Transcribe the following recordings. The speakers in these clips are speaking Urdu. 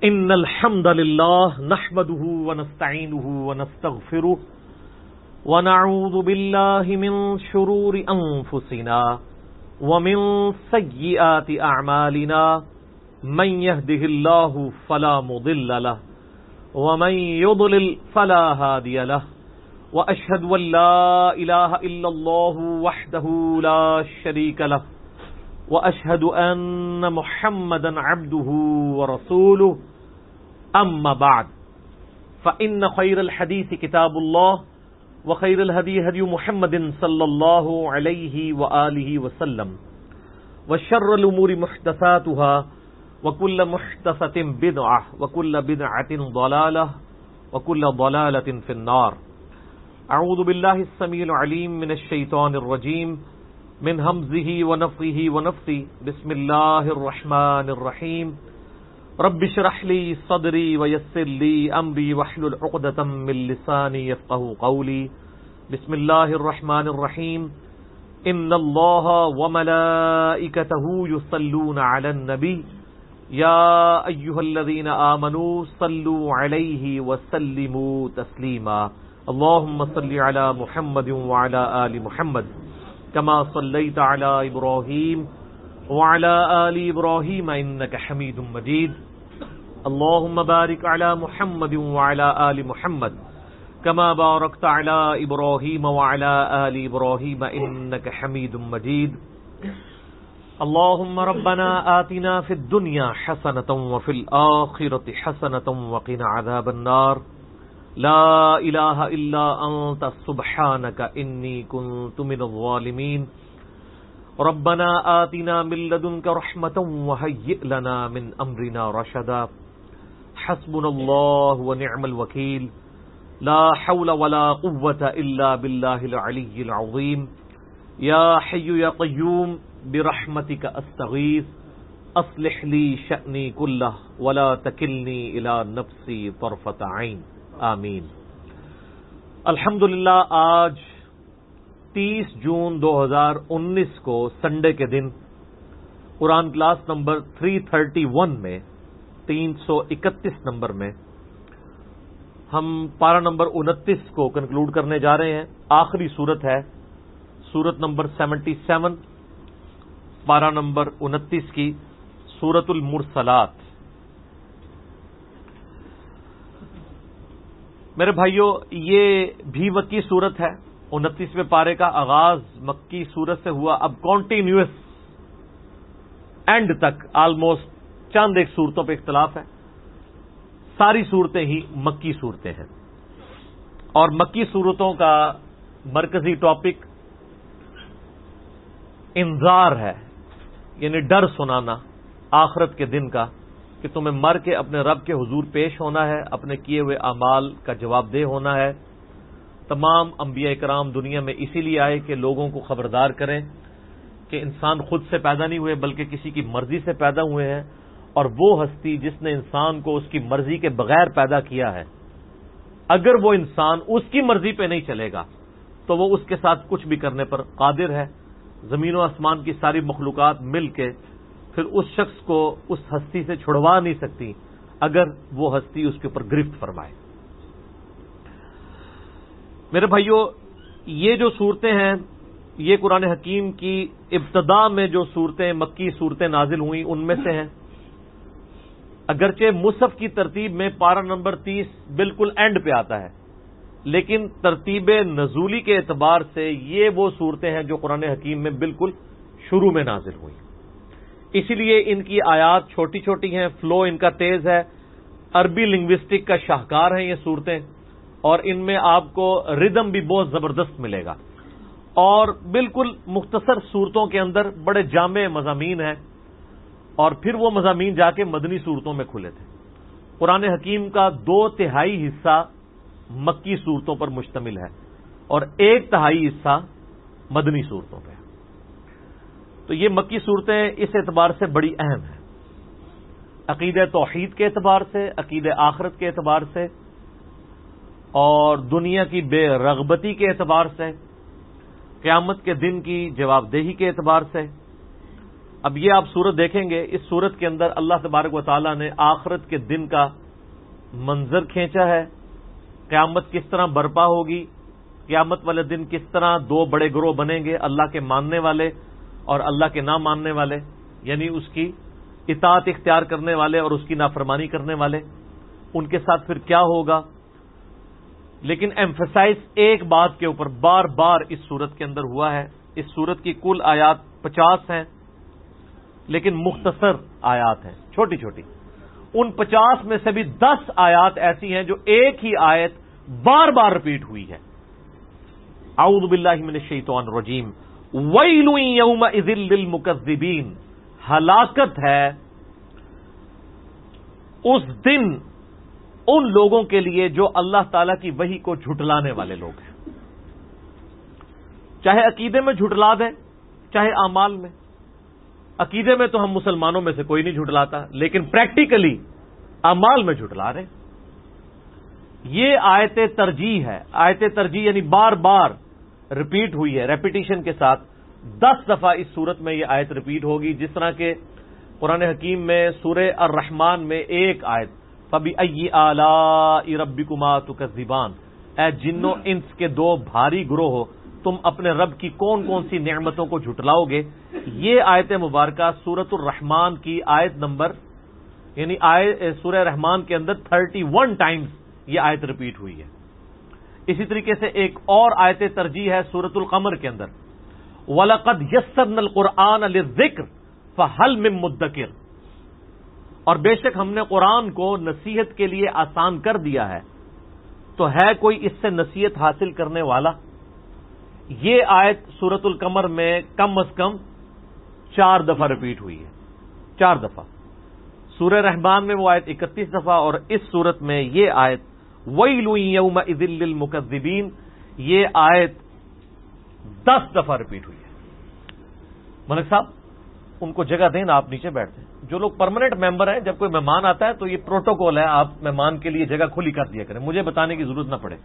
إن الحمد لله نحمده ونستعينه ونستغفره ونعوذ بالله من شرور أنفسنا ومن سيئات أعمالنا من يهده الله فلا مضل له ومن يضلل فلا هادي له وأشهد أن لا إله إلا الله وحده لا شريك له وأشهد أن محمدا عبده ورسوله أما بعد فإن خير الحديث كتاب الله وخير الهدي هدي محمد صلى الله عليه وآله وسلم وشر الأمور محدثاتها وكل محدثة بدعة وكل بدعة ضلالة وكل ضلالة في النار. أعوذ بالله السميع العليم من الشيطان الرجيم من همزه ونفخه ونفثه. بسم الله الرحمن الرحيم. رب اشرح لي صدري ويسر لي امري واحلل عقدة من لساني يفقهوا قولي. بسم الله الرحمن الرحيم. ان الله وملائكته يصلون على النبي يا ايها الذين آمنوا صلوا عليه وسلموا تسليما. اللهم صل على محمد وعلى آل محمد كما صليت على إبراهيم وعلى آل إبراهيم إنك حميد مجيد. اللهم بارك على محمد وعلى آل محمد كما باركت على إبراهيم وعلى آل إبراهيم إنك حميد مجيد. اللهم ربنا آتنا في الدنيا حسنة وفي الآخرة حسنة وقنا عذاب النار. لا الہ الا انت سبحانک انی کنت من الظالمین. ربنا آتنا من لدنک رحمة وهیئ لنا من امرنا رشدا. حسبنا اللہ ونعم الوکیل. لا حول ولا قوة الا باللہ العلی العظیم. یا حی یا قیوم برحمتک استغیث اصلح لی شأنی کلہ ولا تکلنی الی نفسی طرفة عین. آمین. الحمدللہ آج 30 جون 2019 کو سنڈے کے دن قرآن کلاس نمبر 331 میں 331 نمبر میں ہم پارہ نمبر 29 کو کنکلوڈ کرنے جا رہے ہیں. آخری سورت ہے سورت نمبر 77 پارہ نمبر 29 کی سورت المرسلات. میرے بھائیوں یہ بھی مکی صورت ہے. 29ویں پارے کا آغاز مکی صورت سے ہوا. اب کنٹینیوس اینڈ تک آلموسٹ چند ایک صورتوں پہ اختلاف ہے. ساری صورتیں ہی مکی صورتیں ہیں اور مکی صورتوں کا مرکزی ٹاپک انذار ہے، یعنی ڈر سنانا آخرت کے دن کا کہ تمہیں مر کے اپنے رب کے حضور پیش ہونا ہے، اپنے کیے ہوئے اعمال کا جواب دہ ہونا ہے. تمام انبیاء کرام دنیا میں اسی لیے آئے کہ لوگوں کو خبردار کریں کہ انسان خود سے پیدا نہیں ہوئے بلکہ کسی کی مرضی سے پیدا ہوئے ہیں، اور وہ ہستی جس نے انسان کو اس کی مرضی کے بغیر پیدا کیا ہے، اگر وہ انسان اس کی مرضی پہ نہیں چلے گا تو وہ اس کے ساتھ کچھ بھی کرنے پر قادر ہے. زمین و آسمان کی ساری مخلوقات مل کے پھر اس شخص کو اس ہستی سے چھڑوا نہیں سکتی اگر وہ ہستی اس کے اوپر گرفت فرمائے. میرے بھائیوں یہ جو صورتیں ہیں یہ قرآن حکیم کی ابتدا میں جو صورتیں مکی صورتیں نازل ہوئیں ان میں سے ہیں. اگرچہ مصحف کی ترتیب میں پارہ نمبر 30 بالکل اینڈ پہ آتا ہے، لیکن ترتیب نزولی کے اعتبار سے یہ وہ صورتیں ہیں جو قرآن حکیم میں بالکل شروع میں نازل ہوئیں. اسی لیے ان کی آیات چھوٹی چھوٹی ہیں، فلو ان کا تیز ہے. عربی لنگوسٹک کا شاہکار ہیں یہ صورتیں، اور ان میں آپ کو ردم بھی بہت زبردست ملے گا. اور بالکل مختصر صورتوں کے اندر بڑے جامع مضامین ہیں، اور پھر وہ مضامین جا کے مدنی صورتوں میں کھلے تھے. قرآن حکیم کا 2/3 حصہ مکی صورتوں پر مشتمل ہے اور 1/3 حصہ مدنی صورتوں پہ. تو یہ مکی صورتیں اس اعتبار سے بڑی اہم ہیں، عقیدہ توحید کے اعتبار سے، عقیدہ آخرت کے اعتبار سے، اور دنیا کی بے رغبتی کے اعتبار سے، قیامت کے دن کی جواب دہی کے اعتبار سے، اب یہ آپ صورت دیکھیں گے، اس صورت کے اندر اللہ تبارک و تعالیٰ نے آخرت کے دن کا منظر کھینچا ہے، قیامت کس طرح برپا ہوگی، قیامت والے دن کس طرح دو بڑے گروہ بنیں گے، اللہ کے ماننے والے اور اللہ کے نہ ماننے والے، یعنی اس کی اطاعت اختیار کرنے والے اور اس کی نافرمانی کرنے والے، ان کے ساتھ پھر کیا ہوگا۔ لیکن ایمفسائز ایک بات کے اوپر بار بار اس صورت کے اندر ہوا ہے، اس صورت کی کل آیات 50 ہیں، لیکن مختصر آیات ہیں، چھوٹی چھوٹی۔ ان 50 میں سے بھی 10 آیات ایسی ہیں جو ایک ہی آیت بار بار ریپیٹ ہوئی ہے۔ اعوذ باللہ من الشیطان الرجیم، ویل یومئذ للمکذبین، ہلاکت ہے اس دن ان لوگوں کے لیے جو اللہ تعالی کی وحی کو جھٹلانے والے لوگ ہیں، چاہے عقیدے میں جھٹلا دیں چاہے اعمال میں۔ عقیدے میں تو ہم مسلمانوں میں سے کوئی نہیں جھٹلاتا، لیکن پریکٹیکلی اعمال میں جھٹلا رہے۔ یہ آیت ترجیح ہے، آیت ترجیح یعنی بار بار ریپیٹ ہوئی ہے، ریپیٹیشن کے ساتھ 10 دفعہ اس صورت میں یہ آیت ریپیٹ ہوگی، جس طرح کہ قرآن حکیم میں سورہ الرحمن میں ایک آیت فَبِأَيِّ آلَاءِ رَبِّكُمَا تُكَذِّبَانِ، اے جنوں انس کے دو بھاری گروہ ہو، تم اپنے رب کی کون کون سی نعمتوں کو جھٹلاؤ گے۔ یہ آیت مبارکہ سورۃ الرحمن کی آیت نمبر یعنی سورہ رحمان کے اندر 31 ٹائمز یہ آیت ریپیٹ ہوئی ہے۔ اسی طریقے سے ایک اور آیت ترجیح ہے سورۃ القمر کے اندر، وَلَقَدْ يَسَّرْنَا الْقُرْآنَ لِلذِّكْرِ فَهَلْ مِن مُدَّكِرٍ، اور بے شک ہم نے قرآن کو نصیحت کے لیے آسان کر دیا ہے، تو ہے کوئی اس سے نصیحت حاصل کرنے والا۔ یہ آیت سورۃ القمر میں کم از کم 4 دفعہ ریپیٹ ہوئی ہے، 4 دفعہ۔ سورہ رحمان میں وہ آیت 31 دفعہ، اور اس صورت میں یہ آیت وَيْلٌ يَوْمَئِذٍ لِّلْمُكَذِّبِينَ یہ آیت 10 دفعہ ریپیٹ ہوئی ہے۔ ملک صاحب ان کو جگہ دیں نا، آپ نیچے بیٹھتے ہیں۔ جو لوگ پرماننٹ ممبر ہیں، جب کوئی مہمان آتا ہے تو یہ پروٹوکول ہے، آپ مہمان کے لیے جگہ کھلی کر دیا کریں، مجھے بتانے کی ضرورت نہ پڑے۔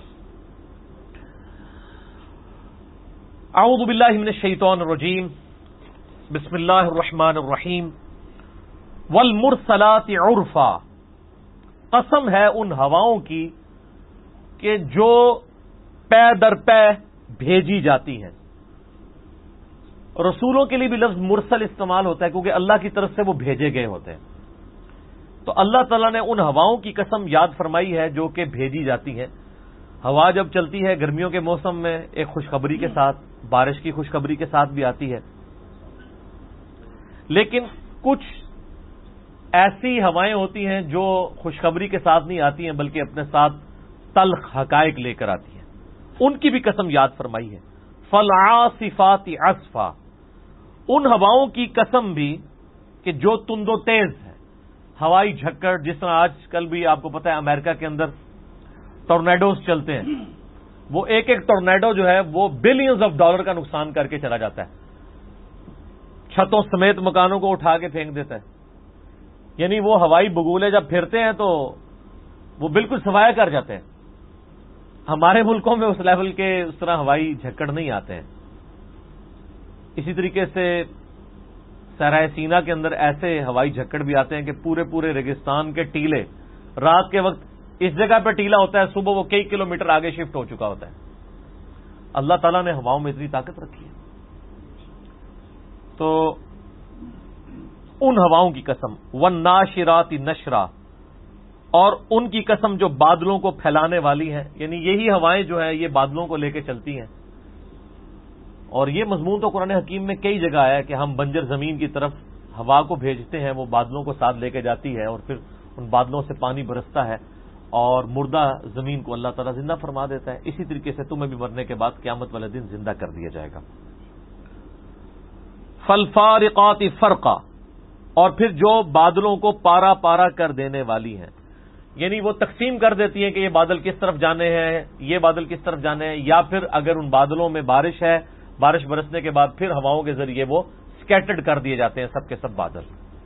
اعوذ باللہ من الشیطان الرجیم، بسم اللہ الرحمن الرحیم، والمرسلات عرفا، قسم ہے ان ہواؤں کی کہ جو پے در پے بھیجی جاتی ہیں۔ رسولوں کے لیے بھی لفظ مرسل استعمال ہوتا ہے کیونکہ اللہ کی طرف سے وہ بھیجے گئے ہوتے ہیں۔ تو اللہ تعالیٰ نے ان ہواؤں کی قسم یاد فرمائی ہے جو کہ بھیجی جاتی ہیں۔ ہوا جب چلتی ہے گرمیوں کے موسم میں ایک خوشخبری کے ساتھ، بارش کی خوشخبری کے ساتھ بھی آتی ہے، لیکن کچھ ایسی ہوائیں ہوتی ہیں جو خوشخبری کے ساتھ نہیں آتی ہیں بلکہ اپنے ساتھ تلخ حقائق لے کر آتی ہیں، ان کی بھی قسم یاد فرمائی ہے۔ فالعاصفات عصفا، ان ہواؤں کی قسم بھی کہ جو تند و تیز ہے، ہوائی جھکڑ، جس طرح آج کل بھی آپ کو پتہ ہے امریکہ کے اندر ٹورنیڈوز چلتے ہیں، وہ ایک ایک ٹورنیڈو جو ہے وہ بلینز آف ڈالر کا نقصان کر کے چلا جاتا ہے، چھتوں سمیت مکانوں کو اٹھا کے پھینک دیتا ہے۔ یعنی وہ ہوائی بگولے جب پھرتے ہیں تو وہ بالکل سفایا کر جاتے ہیں۔ ہمارے ملکوں میں اس لیول کے اس طرح ہوائی جھکڑ نہیں آتے ہیں۔ اسی طریقے سے صحرائے سینا کے اندر ایسے ہوائی جھکڑ بھی آتے ہیں کہ پورے پورے ریگستان کے ٹیلے، رات کے وقت اس جگہ پہ ٹیلا ہوتا ہے، صبح وہ کئی کلومیٹر آگے شفٹ ہو چکا ہوتا ہے۔ اللہ تعالیٰ نے ہواؤں میں اتنی طاقت رکھی ہے۔ تو ان ہواؤں کی قسم، والناشرات نشرا، اور ان کی قسم جو بادلوں کو پھیلانے والی ہیں، یعنی یہی ہوائیں جو ہیں یہ بادلوں کو لے کے چلتی ہیں۔ اور یہ مضمون تو قرآن حکیم میں کئی جگہ ہے کہ ہم بنجر زمین کی طرف ہوا کو بھیجتے ہیں، وہ بادلوں کو ساتھ لے کے جاتی ہے اور پھر ان بادلوں سے پانی برستا ہے اور مردہ زمین کو اللہ تعالیٰ زندہ فرما دیتا ہے۔ اسی طریقے سے تمہیں بھی مرنے کے بعد قیامت والے دن زندہ کر دیا جائے گا۔ فالفارقات فرقا، اور پھر جو بادلوں کو پارا پارا کر دینے والی ہیں، یعنی وہ تقسیم کر دیتی ہیں کہ یہ بادل کس طرف جانے ہیں، یہ بادل کس طرف جانے ہیں، یا پھر اگر ان بادلوں میں بارش ہے، بارش برسنے کے بعد پھر ہواؤں کے ذریعے وہ سکیٹرڈ کر دیے جاتے ہیں سب کے سب بادل۔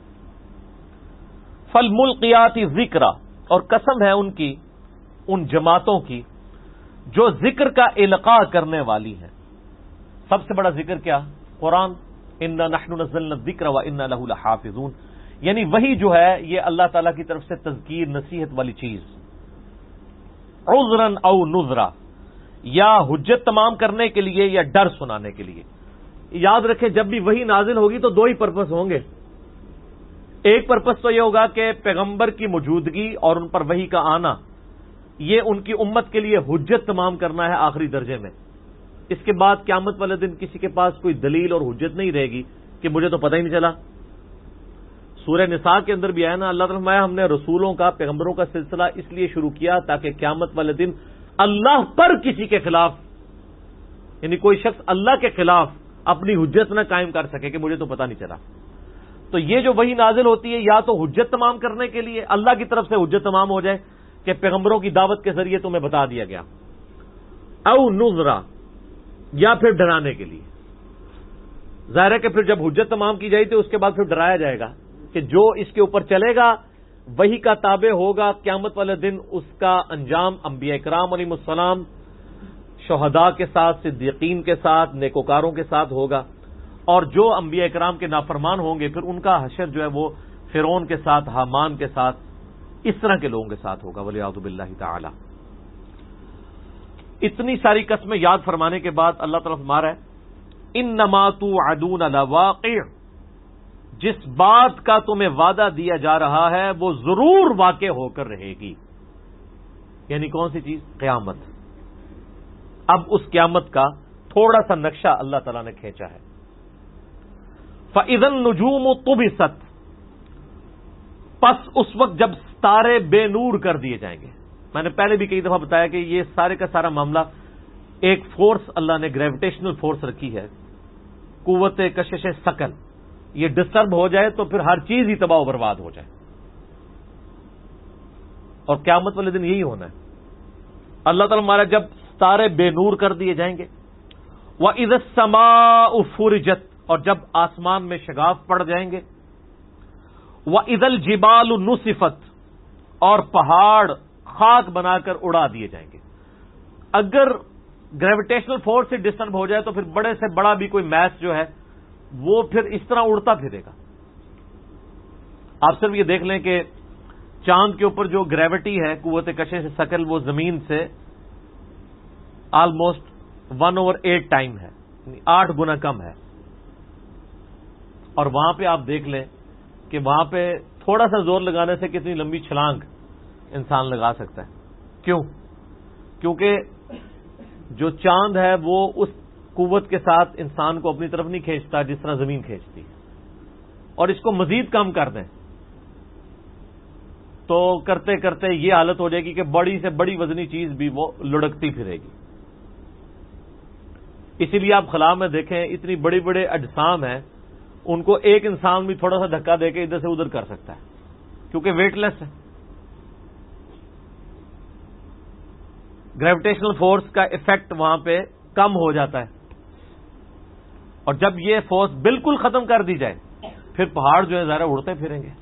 فالملقیات ذکرا، اور قسم ہے ان کی، ان جماعتوں کی جو ذکر کا القاء کرنے والی ہیں۔ سب سے بڑا ذکر کیا؟ قرآن، انا نحن نزلنا الذکر وانا لہ لحافظون، یعنی وہی جو ہے یہ اللہ تعالیٰ کی طرف سے تذکیر نصیحت والی چیز، عذرا او نذرا، یا حجت تمام کرنے کے لیے یا ڈر سنانے کے لیے۔ یاد رکھیں جب بھی وہی نازل ہوگی تو دو ہی پرپس ہوں گے، ایک پرپس تو یہ ہوگا کہ پیغمبر کی موجودگی اور ان پر وحی کا آنا یہ ان کی امت کے لیے حجت تمام کرنا ہے آخری درجے میں۔ اس کے بعد قیامت والے دن کسی کے پاس کوئی دلیل اور حجت نہیں رہے گی کہ مجھے تو پتہ ہی نہیں چلا۔ سورہ نساء کے اندر بھی آیا نا، اللہ تعالیٰ نے فرمایا ہم نے رسولوں کا پیغمبروں کا سلسلہ اس لیے شروع کیا تاکہ قیامت والے دن اللہ پر کسی کے خلاف، یعنی کوئی شخص اللہ کے خلاف اپنی حجت نہ قائم کر سکے کہ مجھے تو پتہ نہیں چلا۔ تو یہ جو وحی نازل ہوتی ہے یا تو حجت تمام کرنے کے لیے، اللہ کی طرف سے حجت تمام ہو جائے کہ پیغمبروں کی دعوت کے ذریعے تمہیں بتا دیا گیا، او نذرا، یا پھر ڈرانے کے لیے۔ ظاہر ہے کہ پھر جب حجت تمام کی جائے تو اس کے بعد پھر ڈرایا جائے گا کہ جو اس کے اوپر چلے گا وہی کا تابع ہوگا، قیامت والے دن اس کا انجام انبیاء کرام علیہ السلام شہداء کے ساتھ، صدیقین کے ساتھ، نیکوکاروں کے ساتھ ہوگا، اور جو انبیاء کرام کے نافرمان ہوں گے پھر ان کا حشر جو ہے وہ فرعون کے ساتھ، حامان کے ساتھ، اس طرح کے لوگوں کے ساتھ ہوگا، والعیاذ باللہ تعالی۔ اتنی ساری قسمیں یاد فرمانے کے بعد اللہ تعالیٰ فرما رہا ہے انما توعدون لواقع، جس بات کا تمہیں وعدہ دیا جا رہا ہے وہ ضرور واقع ہو کر رہے گی، یعنی کون سی چیز؟ قیامت۔ اب اس قیامت کا تھوڑا سا نقشہ اللہ تعالیٰ نے کھینچا ہے۔ فَإِذَا النُّجُومُ طُمِسَتْ، پس اس وقت جب ستارے بے نور کر دیے جائیں گے۔ میں نے پہلے بھی کئی دفعہ بتایا کہ یہ سارے کا سارا معاملہ ایک فورس اللہ نے گریویٹیشنل فورس رکھی ہے، قوت کشش ثقل، یہ ڈسٹرب ہو جائے تو پھر ہر چیز ہی تباہ و برباد ہو جائے، اور قیامت والے دن یہی ہونا ہے۔ اللہ تعالیٰ ہمارا جب ستارے بے نور کر دیے جائیں گے، وَإِذَا السَّمَاءُ فُرِجَتْ، اور جب آسمان میں شگاف پڑ جائیں گے، وَإِذَا الْجِبَالُ نُصِفَتْ، اور پہاڑ خاک بنا کر اڑا دیے جائیں گے۔ اگر گریویٹیشنل فورس سے ڈسٹرب ہو جائے تو پھر بڑے سے بڑا بھی کوئی میس جو ہے وہ پھر اس طرح اڑتا پھرے گا۔ آپ صرف یہ دیکھ لیں کہ چاند کے اوپر جو گریوٹی ہے، قوت کشش ثقل، وہ زمین سے آلموسٹ 1/8 ٹائم ہے، یعنی 8 گنا کم ہے، اور وہاں پہ آپ دیکھ لیں کہ وہاں پہ تھوڑا سا زور لگانے سے کتنی لمبی چھلانگ انسان لگا سکتا ہے۔ کیوں؟ کیونکہ جو چاند ہے وہ اس قوت کے ساتھ انسان کو اپنی طرف نہیں کھینچتا جس طرح زمین کھینچتی ہے، اور اس کو مزید کم کر دیں تو کرتے کرتے یہ حالت ہو جائے گی کہ بڑی سے بڑی وزنی چیز بھی وہ لڑکتی پھرے گی۔ اسی لیے آپ خلا میں دیکھیں اتنی بڑی بڑے اجسام ہیں، ان کو ایک انسان بھی تھوڑا سا دھکا دے کے ادھر سے ادھر کر سکتا ہے کیونکہ ویٹ لیس ہے۔ گریویٹیشنل فورس کا ایفیکٹ وہاں پہ کم ہو جاتا ہے، اور جب یہ فورس بالکل ختم کر دی جائے پھر پہاڑ جو ہے ذرا اڑتے پھریں گے۔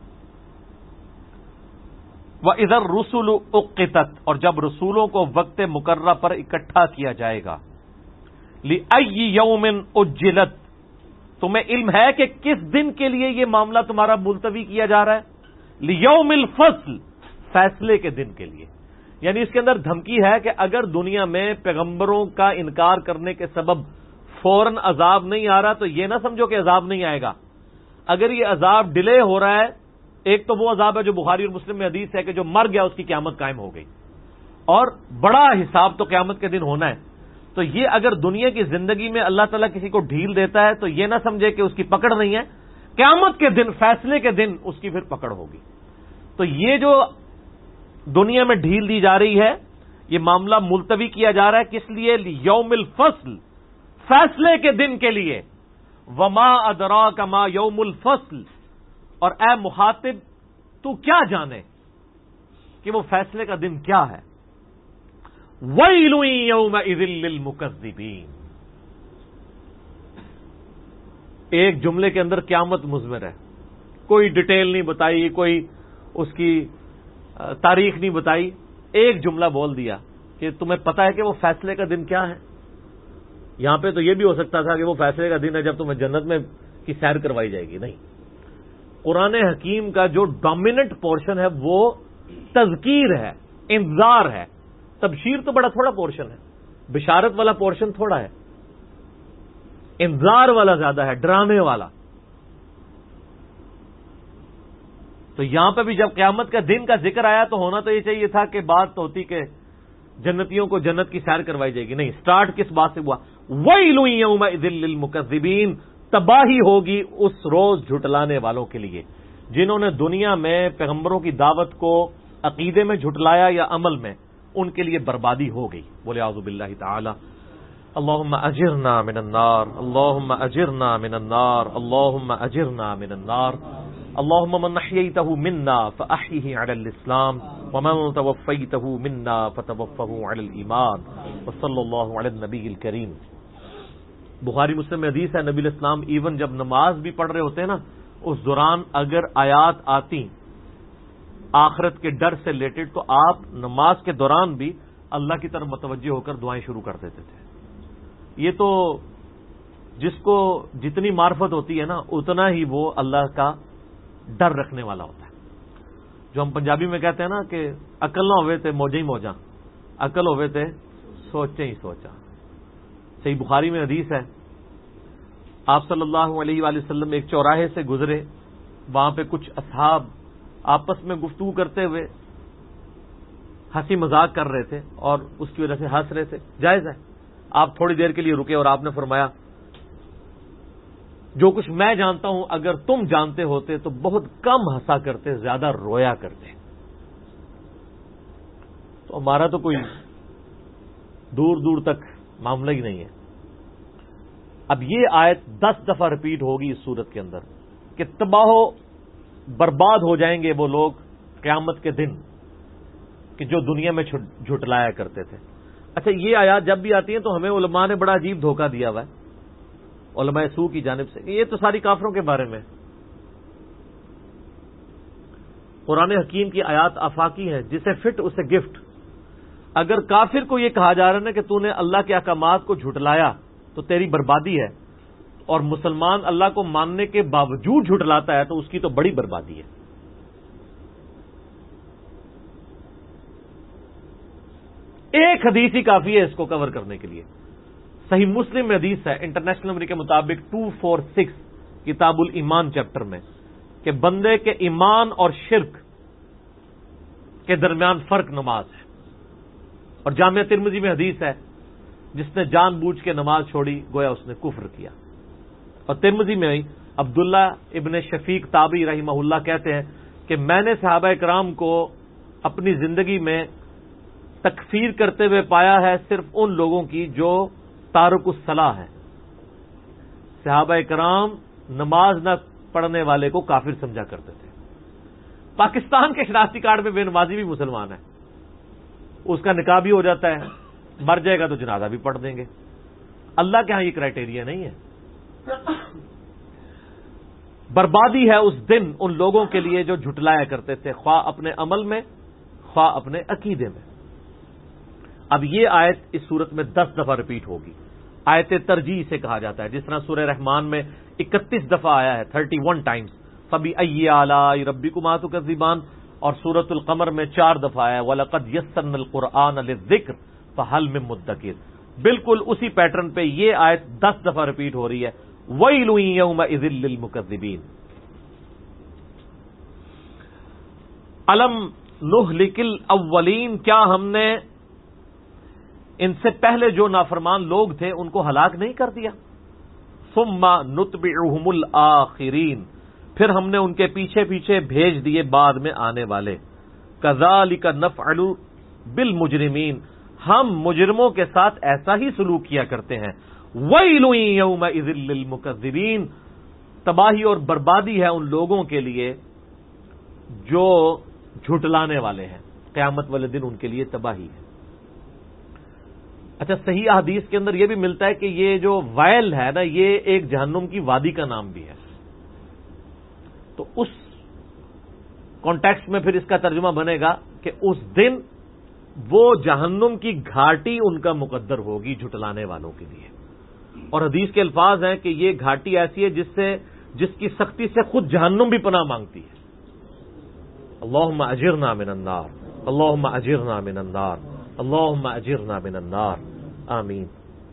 وَإِذَا الرُّسُلُ أُقِّتَتْ، اور جب رسولوں کو وقت مقررہ پر اکٹھا کیا جائے گا۔ لِأَيِّ يَوْمٍ أُجِّلَتْ، تمہیں علم ہے کہ کس دن کے لیے یہ معاملہ تمہارا ملتوی کیا جا رہا ہے؟ لِيَوْمِ الْفَصْلِ، فیصلے کے دن کے لیے، یعنی اس کے اندر دھمکی ہے کہ اگر دنیا میں پیغمبروں کا انکار کرنے کے سبب فوراً عذاب نہیں آ رہا تو یہ نہ سمجھو کہ عذاب نہیں آئے گا۔ اگر یہ عذاب ڈیلے ہو رہا ہے، ایک تو وہ عذاب ہے جو بخاری اور مسلم میں حدیث ہے کہ جو مر گیا اس کی قیامت قائم ہو گئی، اور بڑا حساب تو قیامت کے دن ہونا ہے۔ تو یہ اگر دنیا کی زندگی میں اللہ تعالیٰ کسی کو ڈھیل دیتا ہے تو یہ نہ سمجھے کہ اس کی پکڑ نہیں ہے، قیامت کے دن، فیصلے کے دن اس کی پھر پکڑ ہوگی۔ تو یہ جو دنیا میں ڈھیل دی جا رہی ہے، یہ معاملہ ملتوی کیا جا رہا ہے کس لیے؟ یوم الفصل، فیصلے کے دن کے لیے۔ وما ادراک ما یوم الفصل، اور اے مخاطب تو کیا جانے کہ وہ فیصلے کا دن کیا ہے۔ ویل یومئذ للمکذبین، ایک جملے کے اندر قیامت مضمر ہے، کوئی ڈیٹیل نہیں بتائی، کوئی اس کی تاریخ نہیں بتائی، ایک جملہ بول دیا کہ تمہیں پتا ہے کہ وہ فیصلے کا دن کیا ہے۔ یہاں پہ تو یہ بھی ہو سکتا تھا کہ وہ فیصلے کا دن ہے جب تمہیں جنت میں کی سیر کروائی جائے گی. نہیں، قرآن حکیم کا جو ڈومیننٹ پورشن ہے وہ تذکیر ہے، انذار ہے. تبشیر تو بڑا تھوڑا پورشن ہے، بشارت والا پورشن تھوڑا ہے، انذار والا زیادہ ہے، ڈرانے والا. تو یہاں پہ بھی جب قیامت کا دن کا ذکر آیا تو ہونا تو یہ چاہیے تھا کہ بات تو ہوتی کہ جنتیوں کو جنت کی سیر کروائی جائے گی. نہیں، سٹارٹ کس بات سے ہوا؟ وَيْلٌ يَوْمَئِذٍ لِّلْمُكَذِّبِينَ. تباہی ہوگی اس روز جھٹلانے والوں کے لیے جنہوں نے دنیا میں پیغمبروں کی دعوت کو عقیدے میں جھٹلایا یا عمل میں. ان کے لیے بربادی ہو گئی. بولے اعوذ باللہ تعالی. اللہم اجرنا من النار، اللہم اجرنا من النار، اللہم اجرنا من النار. اللہم من احییتہ منا فاحیہ علی الاسلام ومن توفیتہ منا فتوفہ علی الایمان. وصلی اللہ علی النبی الکریم. بخاری مسلم میں حدیث ہے، نبی الاسلام ایون جب نماز بھی پڑھ رہے ہوتے ہیں نا، اس دوران اگر آیات آتی آخرت کے ڈر سے ریلیٹڈ تو آپ نماز کے دوران بھی اللہ کی طرف متوجہ ہو کر دعائیں شروع کر دیتے تھے. یہ تو جس کو جتنی معرفت ہوتی ہے نا اتنا ہی وہ اللہ کا ڈر رکھنے والا ہوتا ہے. جو ہم پنجابی میں کہتے ہیں نا کہ عقل نہ ہوئے تھے موجے ہی موجاں، عقل ہوئے تھے سوچے ہی سوچا. صحیح بخاری میں حدیث ہے، آپ صلی اللہ علیہ وآلہ وسلم ایک چوراہے سے گزرے، وہاں پہ کچھ اصحاب آپس میں گفتگو کرتے ہوئے ہنسی مذاق کر رہے تھے اور اس کی وجہ سے ہنس رہے تھے. جائز ہے. آپ تھوڑی دیر کے لیے رکے اور آپ نے فرمایا جو کچھ میں جانتا ہوں اگر تم جانتے ہوتے تو بہت کم ہنسا کرتے، زیادہ رویا کرتے. تو ہمارا تو کوئی دور دور تک معاملہ ہی نہیں ہے. اب یہ آیت 10 دفعہ ریپیٹ ہوگی اس صورت کے اندر کہ تباہ و برباد ہو جائیں گے وہ لوگ قیامت کے دن کہ جو دنیا میں جھٹلایا کرتے تھے. اچھا، یہ آیات جب بھی آتی ہیں تو ہمیں علماء نے بڑا عجیب دھوکہ دیا ہوا ہے علماء سو کی جانب سے کہ یہ تو ساری کافروں کے بارے میں. قرآن حکیم کی آیات آفاقی ہیں، جسے فٹ اسے گفٹ. اگر کافر کو یہ کہا جا رہا ہے نا کہ تو نے اللہ کے احکامات کو جھٹلایا تو تیری بربادی ہے، اور مسلمان اللہ کو ماننے کے باوجود جھٹلاتا ہے تو اس کی تو بڑی بربادی ہے. ایک حدیث ہی کافی ہے اس کو کور کرنے کے لیے. صحیح مسلم میں حدیث ہے انٹرنیشنل نمبر کے مطابق 246 کتاب الایمان چیپٹر میں کہ بندے کے ایمان اور شرک کے درمیان فرق نماز ہے. اور جامعہ ترمذی میں حدیث ہے جس نے جان بوجھ کے نماز چھوڑی گویا اس نے کفر کیا. اور ترمذی میں عبداللہ ابن شفیق تابعی رحمہ اللہ کہتے ہیں کہ میں نے صحابہ کرام کو اپنی زندگی میں تکفیر کرتے ہوئے پایا ہے صرف ان لوگوں کی جو تارک الصلاح ہے. صحابہ کرام نماز نہ پڑھنے والے کو کافر سمجھا کرتے تھے. پاکستان کے شناختی کارڈ میں بے نمازی بھی مسلمان ہے، اس کا نکاح بھی ہو جاتا ہے، مر جائے گا تو جنازہ بھی پڑھ دیں گے. اللہ کے ہاں یہ کرائٹیریا نہیں ہے. بربادی ہے اس دن ان لوگوں کے لیے جو جھٹلایا کرتے تھے، خواہ اپنے عمل میں خواہ اپنے عقیدے میں. اب یہ آیت اس صورت میں 10 دفعہ ریپیٹ ہوگی. آیت ترجیح سے کہا جاتا ہے، جس طرح سورہ رحمان میں 31 دفعہ آیا ہے 31 ٹائمز فَبِأَيِّ آلَاءِ رَبِّكُمَا تُكَذِّبَانِ، اور سورۃ القمر میں 4 دفعہ آیا وَلَقَدْ يَسَّرْنَا الْقُرْآنَ لِلذِّكْرِ فَهَلْ مِن مُدَّكِرٍ. بالکل اسی پیٹرن پہ یہ آیت 10 دفعہ ریپیٹ ہو رہی ہے وَيْلٌ يَوْمَئِذٍ لِّلْمُكَذِّبِينَ. أَلَمْ نُهْلِكِ الْأَوَّلِينَ، کیا ہم نے ان سے پہلے جو نافرمان لوگ تھے ان کو ہلاک نہیں کر دیا؟ ثم نتبعهم الآخرین، پھر ہم نے ان کے پیچھے پیچھے بھیج دیے بعد میں آنے والے. کذالک نفعل بالمجرمین، ہم مجرموں کے ساتھ ایسا ہی سلوک کیا کرتے ہیں. ویل یومئذ للمکذبین، تباہی اور بربادی ہے ان لوگوں کے لیے جو جھٹلانے والے ہیں. قیامت والے دن ان کے لیے تباہی ہے. اچھا، صحیح حدیث کے اندر یہ بھی ملتا ہے کہ یہ جو وائل ہے نا یہ ایک جہنم کی وادی کا نام بھی ہے. تو اس کانٹیکسٹ میں پھر اس کا ترجمہ بنے گا کہ اس دن وہ جہنم کی گھاٹی ان کا مقدر ہوگی جھٹلانے والوں کے لیے. اور حدیث کے الفاظ ہیں کہ یہ گھاٹی ایسی ہے جس کی سختی سے خود جہنم بھی پناہ مانگتی ہے. اللہم اجرنا من النار، اللہم اجرنا من النار، اللہم اجرنا من النار، آمین.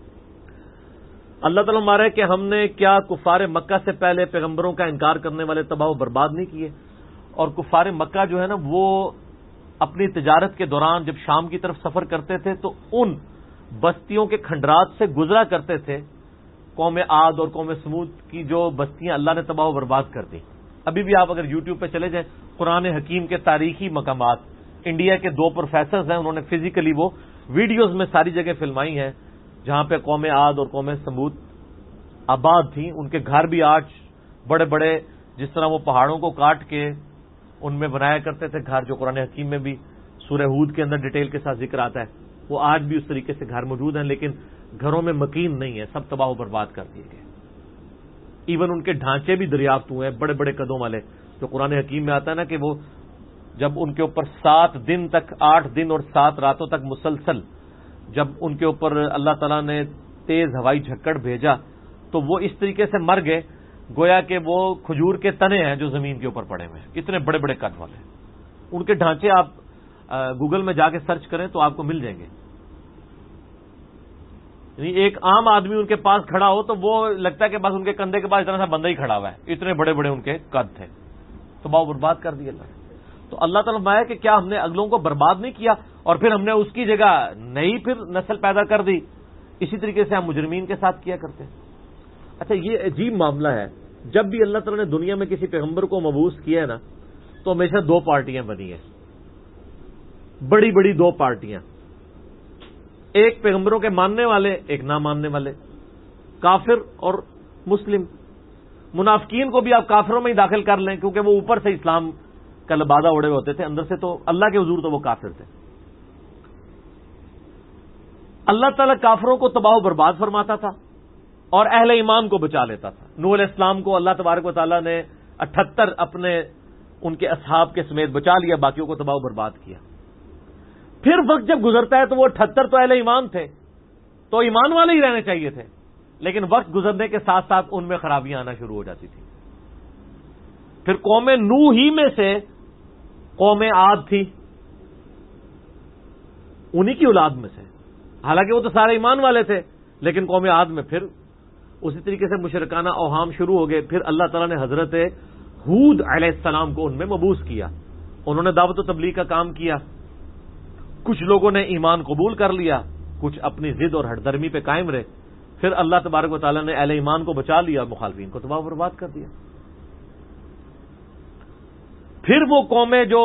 اللہ تعالیٰ مارے کہ ہم نے کیا کفار مکہ سے پہلے پیغمبروں کا انکار کرنے والے تباہ و برباد نہیں کیے؟ اور کفار مکہ جو ہے نا، وہ اپنی تجارت کے دوران جب شام کی طرف سفر کرتے تھے تو ان بستیوں کے کھنڈرات سے گزرا کرتے تھے. قوم عاد اور قوم سمود کی جو بستیاں اللہ نے تباہ و برباد کر دی. ابھی بھی آپ اگر یوٹیوب پہ چلے جائیں، قرآن حکیم کے تاریخی مقامات، انڈیا کے 2 پروفیسرز ہیں، انہوں نے فزیکلی وہ ویڈیوز میں ساری جگہ فلمائی ہیں جہاں پہ قوم عاد اور قوم سمود آباد تھیں. ان کے گھر بھی آج بڑے بڑے، جس طرح وہ پہاڑوں کو کاٹ کے ان میں بنایا کرتے تھے گھر، جو قرآن حکیم میں بھی سورہ ہود کے اندر ڈیٹیل کے ساتھ ذکر آتا ہے، وہ آج بھی اس طریقے سے گھر موجود ہیں، لیکن گھروں میں مکین نہیں ہے، سب تباہ و برباد کر دیے گئے. ایون ان کے ڈھانچے بھی دریافت ہوئے ہیں بڑے بڑے قدوں والے، جو قرآن حکیم میں آتا ہے نا کہ وہ جب ان کے اوپر 7 دن تک، 8 دن اور 7 راتوں تک مسلسل جب ان کے اوپر اللہ تعالیٰ نے تیز ہوائی جھکڑ بھیجا تو وہ اس طریقے سے مر گئے گویا کہ وہ کھجور کے تنے ہیں جو زمین کے اوپر پڑے ہوئے ہیں، اتنے بڑے بڑے قد والے. ان کے ڈھانچے آپ گوگل میں جا کے سرچ کریں تو آپ کو مل جائیں گے. یعنی ایک عام آدمی ان کے پاس کھڑا ہو تو وہ لگتا ہے کہ بس ان کے کندھے کے پاس اتنا سا بندہ ہی کھڑا ہوا ہے، اتنے بڑے بڑے ان کے قد تھے. تو باؤ برباد کر دیا اللہ نے. تو اللہ تعالیٰ فرمایا کہ کیا ہم نے اگلوں کو برباد نہیں کیا اور پھر ہم نے اس کی جگہ نئی پھر نسل پیدا کر دی. اسی طریقے سے ہم مجرمین کے ساتھ کیا کرتے ہیں. اچھا، یہ عجیب معاملہ ہے، جب بھی اللہ تعالیٰ نے دنیا میں کسی پیغمبر کو مبعوث کیا ہے نا تو ہمیشہ 2 پارٹیاں بنی ہیں، بڑی بڑی 2 پارٹیاں، ایک پیغمبروں کے ماننے والے، ایک نہ ماننے والے، کافر اور مسلم. منافقین کو بھی آپ کافروں میں ہی داخل کر لیں کیونکہ وہ اوپر سے اسلام کا لبادہ اڑے ہوتے تھے، اندر سے تو اللہ کے حضور تو وہ کافر تھے. اللہ تعالیٰ کافروں کو تباہ و برباد فرماتا تھا اور اہل ایمان کو بچا لیتا تھا. نوح علیہ السلام کو اللہ تبارک و تعالیٰ نے 78 اپنے ان کے اصحاب کے سمیت بچا لیا، باقیوں کو تباہ و برباد کیا. پھر وقت جب گزرتا ہے تو وہ 78 تو اہل ایمان تھے، تو ایمان والے ہی رہنے چاہیے تھے، لیکن وقت گزرنے کے ساتھ ساتھ ان میں خرابیاں آنا شروع ہو جاتی تھی. پھر قوم نوح ہی میں سے قوم عاد تھی، انہی کی اولاد میں سے، حالانکہ وہ تو سارے ایمان والے تھے، لیکن قوم عاد میں پھر اسی طریقے سے مشرکانہ اوہام شروع ہو گئے. پھر اللہ تعالیٰ نے حضرت ہود علیہ السلام کو ان میں مبعوث کیا. انہوں نے دعوت و تبلیغ کا کام کیا. کچھ لوگوں نے ایمان قبول کر لیا، کچھ اپنی ضد اور ہٹ درمی پہ قائم رہے. پھر اللہ تبارک و تعالیٰ نے اہل ایمان کو بچا لیا اور مخالفین کو تباہ و برباد کر دیا. پھر وہ قومیں جو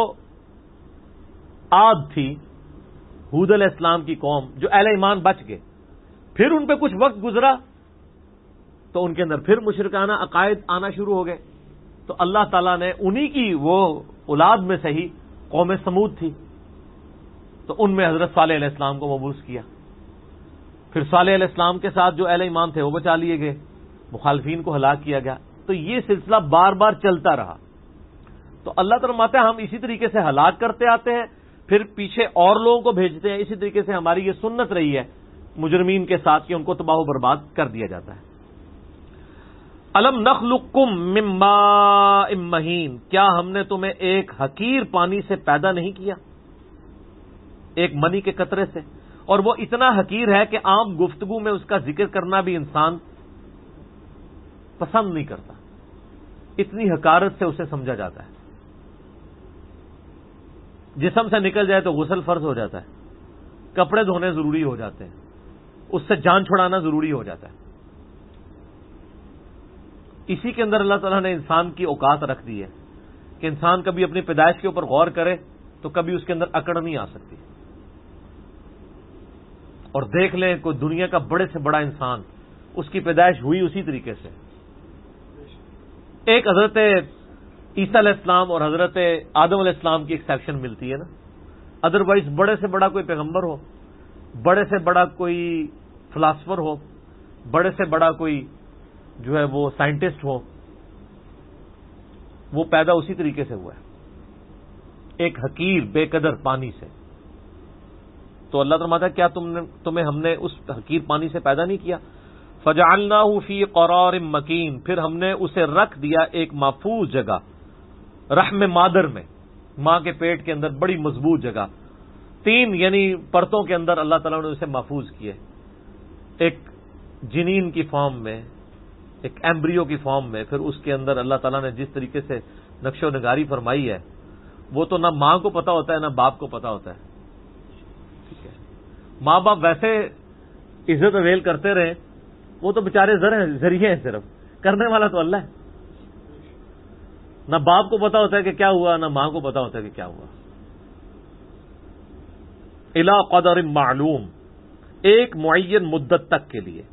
عاد تھی، ہود علیہ السلام کی قوم، جو اہل ایمان بچ گئے، پھر ان پہ کچھ وقت گزرا تو ان کے اندر پھر مشرکانہ عقائد آنا شروع ہو گئے. تو اللہ تعالیٰ نے انہی کی وہ اولاد میں سے ہی قوم سمود تھی، تو ان میں حضرت صالح علیہ السلام کو مبعوث کیا. پھر صالح علیہ السلام کے ساتھ جو اہل ایمان تھے وہ بچا لیے گئے، مخالفین کو ہلاک کیا گیا. تو یہ سلسلہ بار بار چلتا رہا. تو اللہ تعالیٰ فرماتا ہے ہم اسی طریقے سے ہلاک کرتے آتے ہیں، پھر پیچھے اور لوگوں کو بھیجتے ہیں. اسی طریقے سے ہماری یہ سنت رہی ہے مجرمین کے ساتھ کہ ان کو تباہ و برباد کر دیا جاتا ہے. الم نخلقکم من ماء مہین، کیا ہم نے تمہیں ایک حقیر پانی سے پیدا نہیں کیا، ایک منی کے قطرے سے، اور وہ اتنا حقیر ہے کہ عام گفتگو میں اس کا ذکر کرنا بھی انسان پسند نہیں کرتا، اتنی حقارت سے اسے سمجھا جاتا ہے. جسم سے نکل جائے تو غسل فرض ہو جاتا ہے، کپڑے دھونے ضروری ہو جاتے ہیں، اس سے جان چھڑانا ضروری ہو جاتا ہے. اسی کے اندر اللہ تعالیٰ نے انسان کی اوقات رکھ دی ہے کہ انسان کبھی اپنی پیدائش کے اوپر غور کرے تو کبھی اس کے اندر اکڑ نہیں آ سکتی. اور دیکھ لیں کوئی دنیا کا بڑے سے بڑا انسان، اس کی پیدائش ہوئی اسی طریقے سے. ایک حضرت عیسیٰ علیہ السلام اور حضرت آدم علیہ السلام کی ایکسیپشن ملتی ہے نا، ادروائز بڑے سے بڑا کوئی پیغمبر ہو، بڑے سے بڑا کوئی فلاسفر ہو، بڑے سے بڑا کوئی جو ہے وہ سائنٹسٹ ہو، وہ پیدا اسی طریقے سے ہوا ہے، ایک حقیر بے قدر پانی سے. تو اللہ فرماتا ہے کیا تمہیں ہم نے اس حقیر پانی سے پیدا نہیں کیا؟ فجعلناہ فی قرار مکین، پھر ہم نے اسے رکھ دیا ایک محفوظ جگہ، رحم مادر میں، ماں کے پیٹ کے اندر بڑی مضبوط جگہ، 3 یعنی پرتوں کے اندر اللہ تعالیٰ نے اسے محفوظ کیے، ایک جنین کی فارم میں، ایک ایمبریو کی فارم میں، پھر اس کے اندر اللہ تعالیٰ نے جس طریقے سے نقش و نگاری فرمائی ہے وہ تو نہ ماں کو پتا ہوتا ہے نہ باپ کو پتا ہوتا ہے. ٹھیک ہے، ماں باپ ویسے عزت اویل کرتے رہے، وہ تو بےچارے ذریعے ہیں، صرف کرنے والا تو اللہ ہے. نہ باپ کو پتا ہوتا ہے کہ کیا ہوا، نہ ماں کو پتا ہوتا ہے کہ کیا ہوا. الی قدر معلوم، ایک معین مدت تک کے لیے.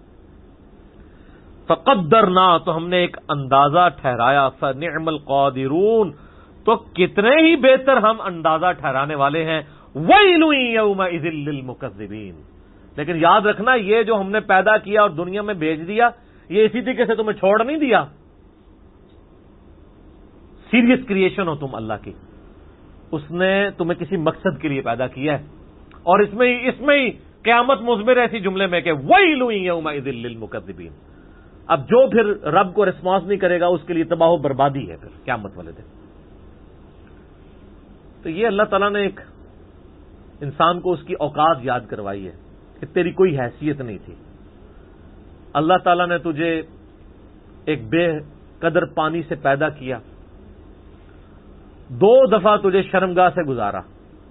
فقدرنا، تو ہم نے ایک اندازہ ٹھہرایا. فنعم القادرون، تو کتنے ہی بہتر ہم اندازہ ٹھہرانے والے ہیں. ویل یومئذ للمکذبین، لیکن یاد رکھنا یہ جو ہم نے پیدا کیا اور دنیا میں بھیج دیا، یہ اسی طریقے سے تمہیں چھوڑ نہیں دیا. سیریس کریشن ہو تم اللہ کی، اس نے تمہیں کسی مقصد کے لیے پیدا کیا ہے، اور اس میں ہی قیامت مضمر ہے ایسی جملے میں کہ ویل یومئذ للمکذبین. اب جو پھر رب کو رسپانس نہیں کرے گا اس کے لیے تباہ و بربادی ہے پھر قیامت والے دن. تو یہ اللہ تعالیٰ نے ایک انسان کو اس کی اوقات یاد کروائی ہے کہ تیری کوئی حیثیت نہیں تھی. اللہ تعالیٰ نے تجھے ایک بے قدر پانی سے پیدا کیا، 2 دفعہ تجھے شرمگاہ سے گزارا،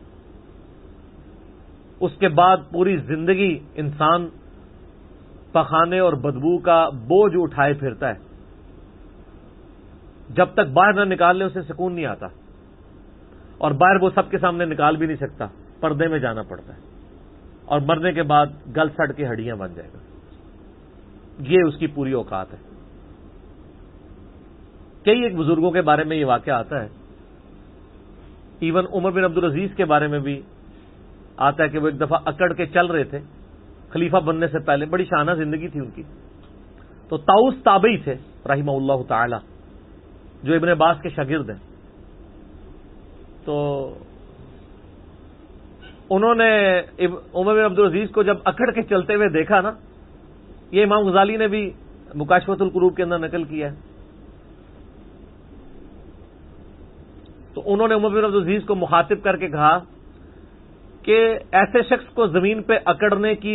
اس کے بعد پوری زندگی انسان پخانے اور بدبو کا بوجھ اٹھائے پھرتا ہے. جب تک باہر نہ نکال لے اسے سکون نہیں آتا، اور باہر وہ سب کے سامنے نکال بھی نہیں سکتا، پردے میں جانا پڑتا ہے، اور مرنے کے بعد گل سڑ کے ہڈیاں بن جائے گا. یہ اس کی پوری اوقات ہے. کئی ایک بزرگوں کے بارے میں یہ واقعہ آتا ہے، ایون عمر بن عبدالعزیز کے بارے میں بھی آتا ہے کہ وہ ایک دفعہ اکڑ کے چل رہے تھے خلیفہ بننے سے پہلے، بڑی شانہ زندگی تھی ان کی. تو طاؤس تابعی تھے رحمہ اللہ تعالی، جو ابن عباس کے شاگرد ہیں. تو انہوں نے عمر بن عبدالعزیز کو جب اکڑ کے چلتے ہوئے دیکھا نا، یہ امام غزالی نے بھی مکاشفۃ القلوب کے اندر نقل کیا ہے، تو انہوں نے عمر بن عبدالعزیز کو مخاطب کر کے کہا کہ ایسے شخص کو زمین پہ اکڑنے کی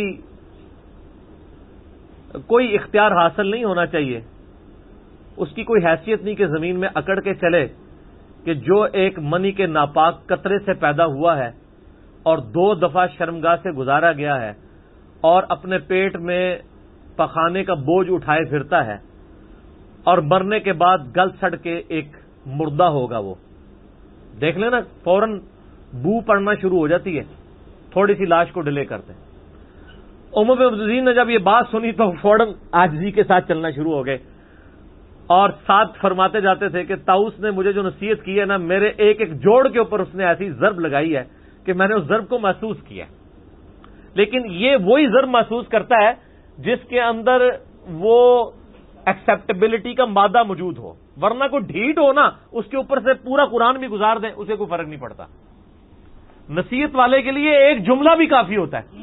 کوئی اختیار حاصل نہیں ہونا چاہیے، اس کی کوئی حیثیت نہیں کہ زمین میں اکڑ کے چلے کہ جو ایک منی کے ناپاک قطرے سے پیدا ہوا ہے اور 2 دفعہ شرمگاہ سے گزارا گیا ہے اور اپنے پیٹ میں پخانے کا بوجھ اٹھائے پھرتا ہے، اور مرنے کے بعد گل سڑ کے ایک مردہ ہوگا. وہ دیکھ لینا فوراً بو پڑنا شروع ہو جاتی ہے، تھوڑی سی لاش کو ڈیلے کرتے ہیں. عمر بن عبدالعزیز نے جب یہ بات سنی تو فوراً عاجزی کے ساتھ چلنا شروع ہو گئے، اور ساتھ فرماتے جاتے تھے کہ طاؤس نے مجھے جو نصیحت کی ہے نا، میرے ایک ایک جوڑ کے اوپر اس نے ایسی ضرب لگائی ہے کہ میں نے اس ضرب کو محسوس کیا. لیکن یہ وہی ضرب محسوس کرتا ہے جس کے اندر وہ ایکسیپٹیبلٹی کا مادہ موجود ہو، ورنہ کوئی ڈھیٹ ہو نا، اس کے اوپر سے پورا قرآن بھی گزار دیں اسے کوئی فرق نہیں پڑتا. نصیحت والے کے لیے ایک جملہ بھی کافی ہوتا ہے.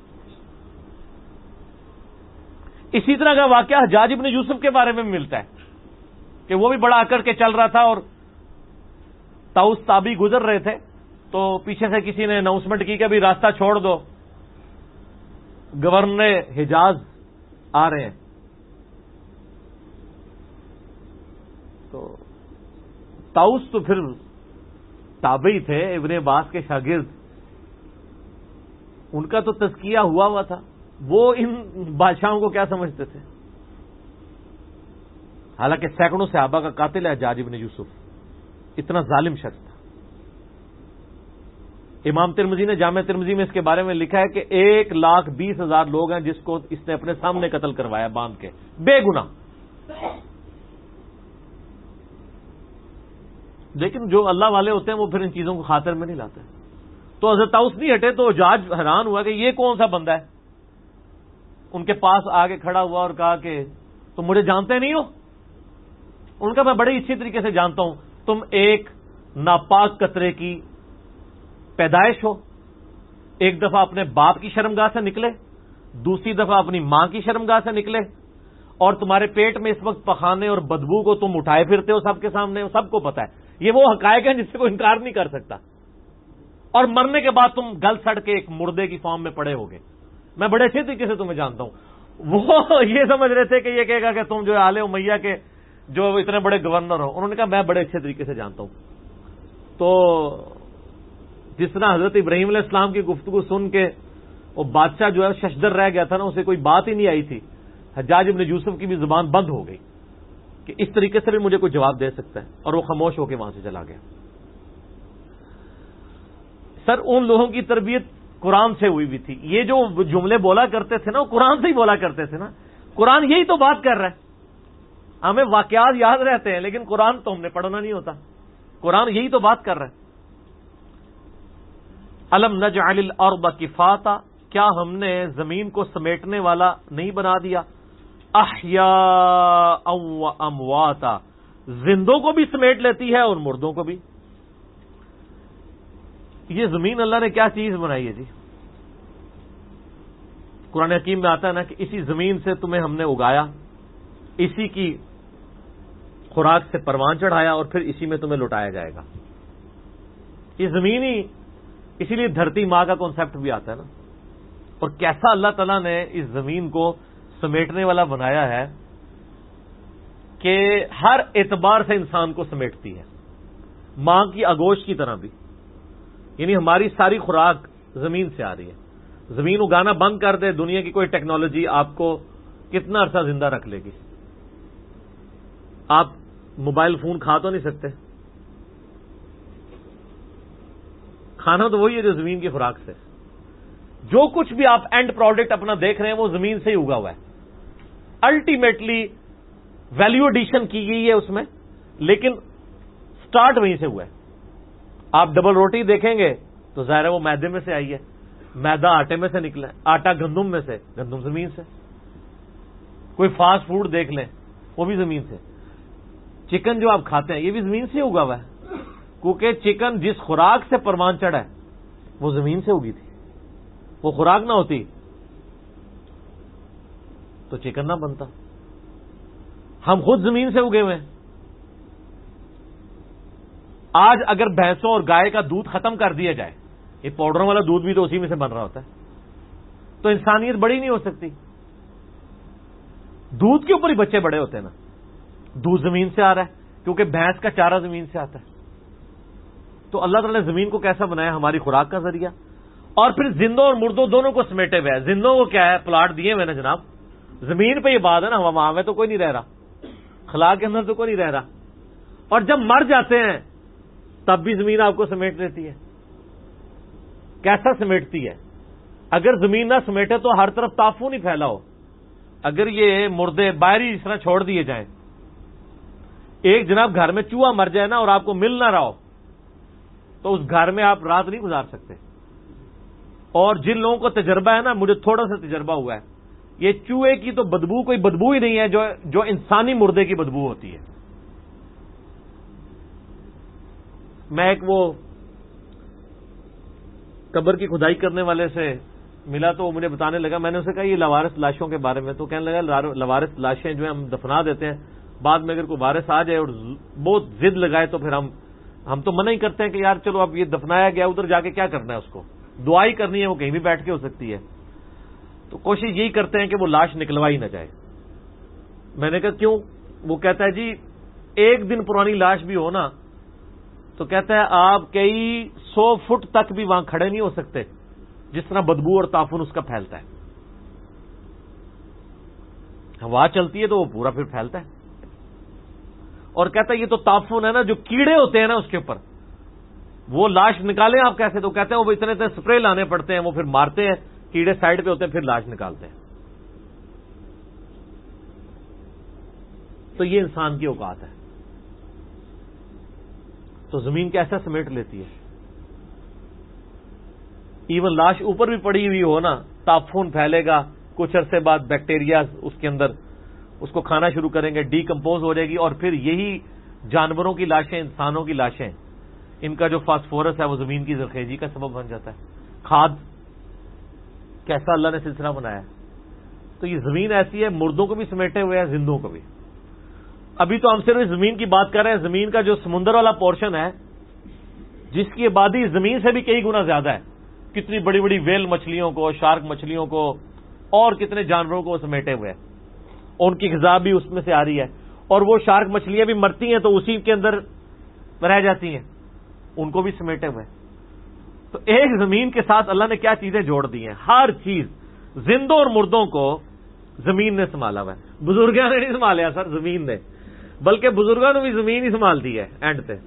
اسی طرح کا واقعہ حجاج ابن یوسف کے بارے میں ملتا ہے کہ وہ بھی بڑا اکڑ کے چل رہا تھا، اور طاؤس تابعی گزر رہے تھے تو پیچھے سے کسی نے اناؤنسمنٹ کی کہ ابھی راستہ چھوڑ دو، گورنر حجاز آ رہے ہیں. تو طاؤس تو پھر تابعی تھے، ابن عباس کے شاگرد، ان کا تو تزکیہ ہوا تھا، وہ ان بادشاہوں کو کیا سمجھتے تھے؟ حالانکہ سینکڑوں صحابہ کا قاتل ہے حجاج ابن یوسف، اتنا ظالم شخص تھا. امام ترمذی نے جامع ترمذی میں اس کے بارے میں لکھا ہے کہ 1,20,000 لوگ ہیں جس کو اس نے اپنے سامنے قتل کروایا باندھ کے، بے گناہ. لیکن جو اللہ والے ہوتے ہیں وہ پھر ان چیزوں کو خاطر میں نہیں لاتے. تو حضرت طاؤس نہیں ہٹے تو حجاج حیران ہوا کہ یہ کون سا بندہ ہے. ان کے پاس آگے کھڑا ہوا اور کہا کہ تم مجھے جانتے نہیں ہو؟ ان کا میں بڑے اچھی طریقے سے جانتا ہوں. تم ایک ناپاک قطرے کی پیدائش ہو، ایک دفعہ اپنے باپ کی شرمگاہ سے نکلے، دوسری دفعہ اپنی ماں کی شرمگاہ سے نکلے، اور تمہارے پیٹ میں اس وقت پخانے اور بدبو کو تم اٹھائے پھرتے ہو سب کے سامنے، سب کو پتا ہے، یہ وہ حقائق ہیں جس سے کوئی انکار نہیں کر سکتا، اور مرنے کے بعد تم گل سڑ کے ایک مردے کی فارم میں پڑے ہوگے۔ میں بڑے اچھے طریقے سے تمہیں جانتا ہوں، وہ یہ سمجھ رہے تھے کہ یہ کہے گا کہ تم جو آل امیہ کے جو اتنے بڑے گورنر ہو، انہوں نے کہا میں بڑے اچھے طریقے سے جانتا ہوں۔ تو جس طرح حضرت ابراہیم علیہ السلام کی گفتگو سن کے وہ بادشاہ جو ہے ششدر رہ گیا تھا نا، اسے کوئی بات ہی نہیں آئی تھی، حجاج ابن یوسف کی بھی زبان بند ہو گئی کہ اس طریقے سے بھی مجھے کوئی جواب دے سکتا ہے، اور وہ خاموش ہو کے وہاں سے چلا گیا۔ سر ان لوگوں کی تربیت قرآن سے ہوئی بھی تھی، یہ جو جملے بولا کرتے تھے نا وہ قرآن سے ہی بولا کرتے تھے نا، قرآن یہی تو بات کر رہا ہے۔ ہمیں واقعات یاد رہتے ہیں لیکن قرآن تو ہم نے پڑھنا نہیں ہوتا، قرآن یہی تو بات کر رہا ہے۔ الم نجعل الارض کفاتا، کیا ہم نے زمین کو سمیٹنے والا نہیں بنا دیا؟ احیاء و امواتا، زندوں کو بھی سمیٹ لیتی ہے اور مردوں کو بھی۔ یہ زمین اللہ نے کیا چیز بنائی ہے جی؟ قرآن حکیم میں آتا ہے نا کہ اسی زمین سے تمہیں ہم نے اگایا، اسی کی خوراک سے پروان چڑھایا اور پھر اسی میں تمہیں لوٹایا جائے گا۔ یہ زمین ہی، اسی لیے دھرتی ماں کا کانسیپٹ بھی آتا ہے نا۔ اور کیسا اللہ تعالیٰ نے اس زمین کو سمیٹنے والا بنایا ہے کہ ہر اعتبار سے انسان کو سمیٹتی ہے، ماں کی آگوش کی طرح بھی، یعنی ہماری ساری خوراک زمین سے آ رہی ہے۔ زمین اگانا بند کر دے دنیا کی کوئی ٹیکنالوجی، آپ کو کتنا عرصہ زندہ رکھ لے گی؟ آپ موبائل فون کھا تو نہیں سکتے، کھانا تو وہی ہے جو زمین کی خوراک سے۔ جو کچھ بھی آپ اینڈ پروڈکٹ اپنا دیکھ رہے ہیں وہ زمین سے ہی اگا ہوا ہے، الٹیمیٹلی ویلیو ایڈیشن کی گئی ہے اس میں، لیکن سٹارٹ وہیں سے ہوا ہے۔ آپ ڈبل روٹی دیکھیں گے تو ظاہر ہے وہ میدے میں سے آئی ہے، میدا آٹے میں سے نکلا ہے، آٹا گندم میں سے، گندم زمین سے۔ کوئی فاسٹ فوڈ دیکھ لیں وہ بھی زمین سے۔ چکن جو آپ کھاتے ہیں یہ بھی زمین سے اگا ہوا ہے، کیونکہ چکن جس خوراک سے پروان چڑھا ہے وہ زمین سے اگی تھی۔ وہ خوراک نہ ہوتی تو چکن نہ بنتا۔ ہم خود زمین سے اگے ہوئے ہیں۔ آج اگر بھینسوں اور گائے کا دودھ ختم کر دیا جائے، یہ پاؤڈر والا دودھ بھی تو اسی میں سے بن رہا ہوتا ہے، تو انسانیت بڑی نہیں ہو سکتی۔ دودھ کے اوپر ہی بچے بڑے ہوتے ہیں نا، دودھ زمین سے آ رہا ہے کیونکہ بھینس کا چارہ زمین سے آتا ہے۔ تو اللہ تعالیٰ نے زمین کو کیسا بنایا؟ ہماری خوراک کا ذریعہ، اور پھر زندوں اور مردوں دونوں کو سمیٹے ہوئے ہے۔ زندوں کو کیا ہے؟ پلاٹ دیے ہوئے نا جناب، زمین پہ یہ بات ہے نا، وہاں میں تو کوئی نہیں رہ رہا، خلا کے اندر تو کوئی نہیں رہ رہا، اور جب مر جاتے ہیں تب بھی زمین آپ کو سمیٹ لیتی ہے۔ کیسا سمیٹتی ہے؟ اگر زمین نہ سمیٹے تو ہر طرف تافون ہی پھیلا ہو، اگر یہ مردے باہری اس طرح چھوڑ دیے جائیں، ایک جناب گھر میں چوہا مر جائے نا اور آپ کو مل نہ رہا ہو تو اس گھر میں آپ رات نہیں گزار سکتے۔ اور جن لوگوں کو تجربہ ہے نا، مجھے تھوڑا سا تجربہ ہوا ہے، یہ چوہے کی تو بدبو کوئی بدبو ہی نہیں ہے جو انسانی مردے کی بدبو ہوتی ہے۔ میں ایک وہ قبر کی کھدائی کرنے والے سے ملا تو وہ مجھے بتانے لگا، میں نے اسے کہا یہ لوارث لاشوں کے بارے میں، تو کہنے لگا لوارث لاشیں جو ہیں ہم دفنا دیتے ہیں، بعد میں اگر کوئی وارث آ جائے اور بہت ضد لگائے تو پھر ہم تو منع ہی کرتے ہیں کہ یار چلو اب یہ دفنایا گیا، ادھر جا کے کیا کرنا ہے، اس کو دعا ہی کرنی ہے، وہ کہیں بھی بیٹھ کے ہو سکتی ہے، تو کوشش یہی کرتے ہیں کہ وہ لاش نکلوائی نہ جائے۔ میں نے کہا کیوں؟ وہ کہتا ہے جی ایک دن پرانی لاش بھی ہو نا تو کہتا ہے آپ کئی 100 فٹ تک بھی وہاں کھڑے نہیں ہو سکتے، جس طرح بدبو اور تافن اس کا پھیلتا ہے۔ ہوا چلتی ہے تو وہ پورا پھر پھیلتا ہے، اور کہتا ہے یہ تو تافن ہے نا، جو کیڑے ہوتے ہیں نا اس کے اوپر، وہ لاش نکالیں آپ کیسے؟ تو کہتے ہیں وہ اتنے سپرے لانے پڑتے ہیں، وہ پھر مارتے ہیں، کیڑے سائڈ پہ ہوتے ہیں، پھر لاش نکالتے ہیں۔ تو یہ انسان کی اوقات ہے۔ تو زمین کیسا سمیٹ لیتی ہے؟ ایون لاش اوپر بھی پڑی ہوئی ہو نا، تافون پھیلے گا، کچھ عرصے بعد بیکٹیریا اس کے اندر اس کو کھانا شروع کریں گے، ڈی کمپوز ہو جائے گی، اور پھر یہی جانوروں کی لاشیں، انسانوں کی لاشیں، ان کا جو فاسفورس ہے وہ زمین کی زرخیزی کا سبب بن جاتا ہے۔ کھاد کیسا اللہ نے سلسلہ بنایا ہے۔ تو یہ زمین ایسی ہے مردوں کو بھی سمیٹے ہوئے ہیں، زندوں کو بھی. ابھی تو ہم صرف اس زمین کی بات کر رہے ہیں. زمین کا جو سمندر والا پورشن ہے جس کی آبادی زمین سے بھی کئی گنا زیادہ ہے، کتنی بڑی بڑی ویل مچھلیوں کو، شارک مچھلیوں کو اور کتنے جانوروں کو سمیٹے ہوئے ہیں. ان کی غذا بھی اس میں سے آ رہی ہے، اور وہ شارک مچھلیاں بھی مرتی ہیں تو اسی کے اندر رہ جاتی ہیں، ان کو بھی سمیٹے ہوئے. تو ایک زمین کے ساتھ اللہ نے کیا چیزیں جوڑ دی ہیں. ہر چیز زندوں اور مردوں کو زمین نے سنبھالا ہوا ہے. بزرگوں نے نہیں سنبھالیا سر، زمین نے، بلکہ بزرگوں نے بھی زمین ہی سنبھال دی ہے اینڈ پہ.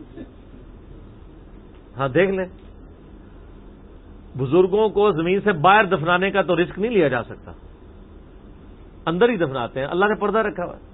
ہاں دیکھ لیں، بزرگوں کو زمین سے باہر دفنانے کا تو رسک نہیں لیا جا سکتا، اندر ہی دفناتے ہیں. اللہ نے پردہ رکھا ہوا ہے،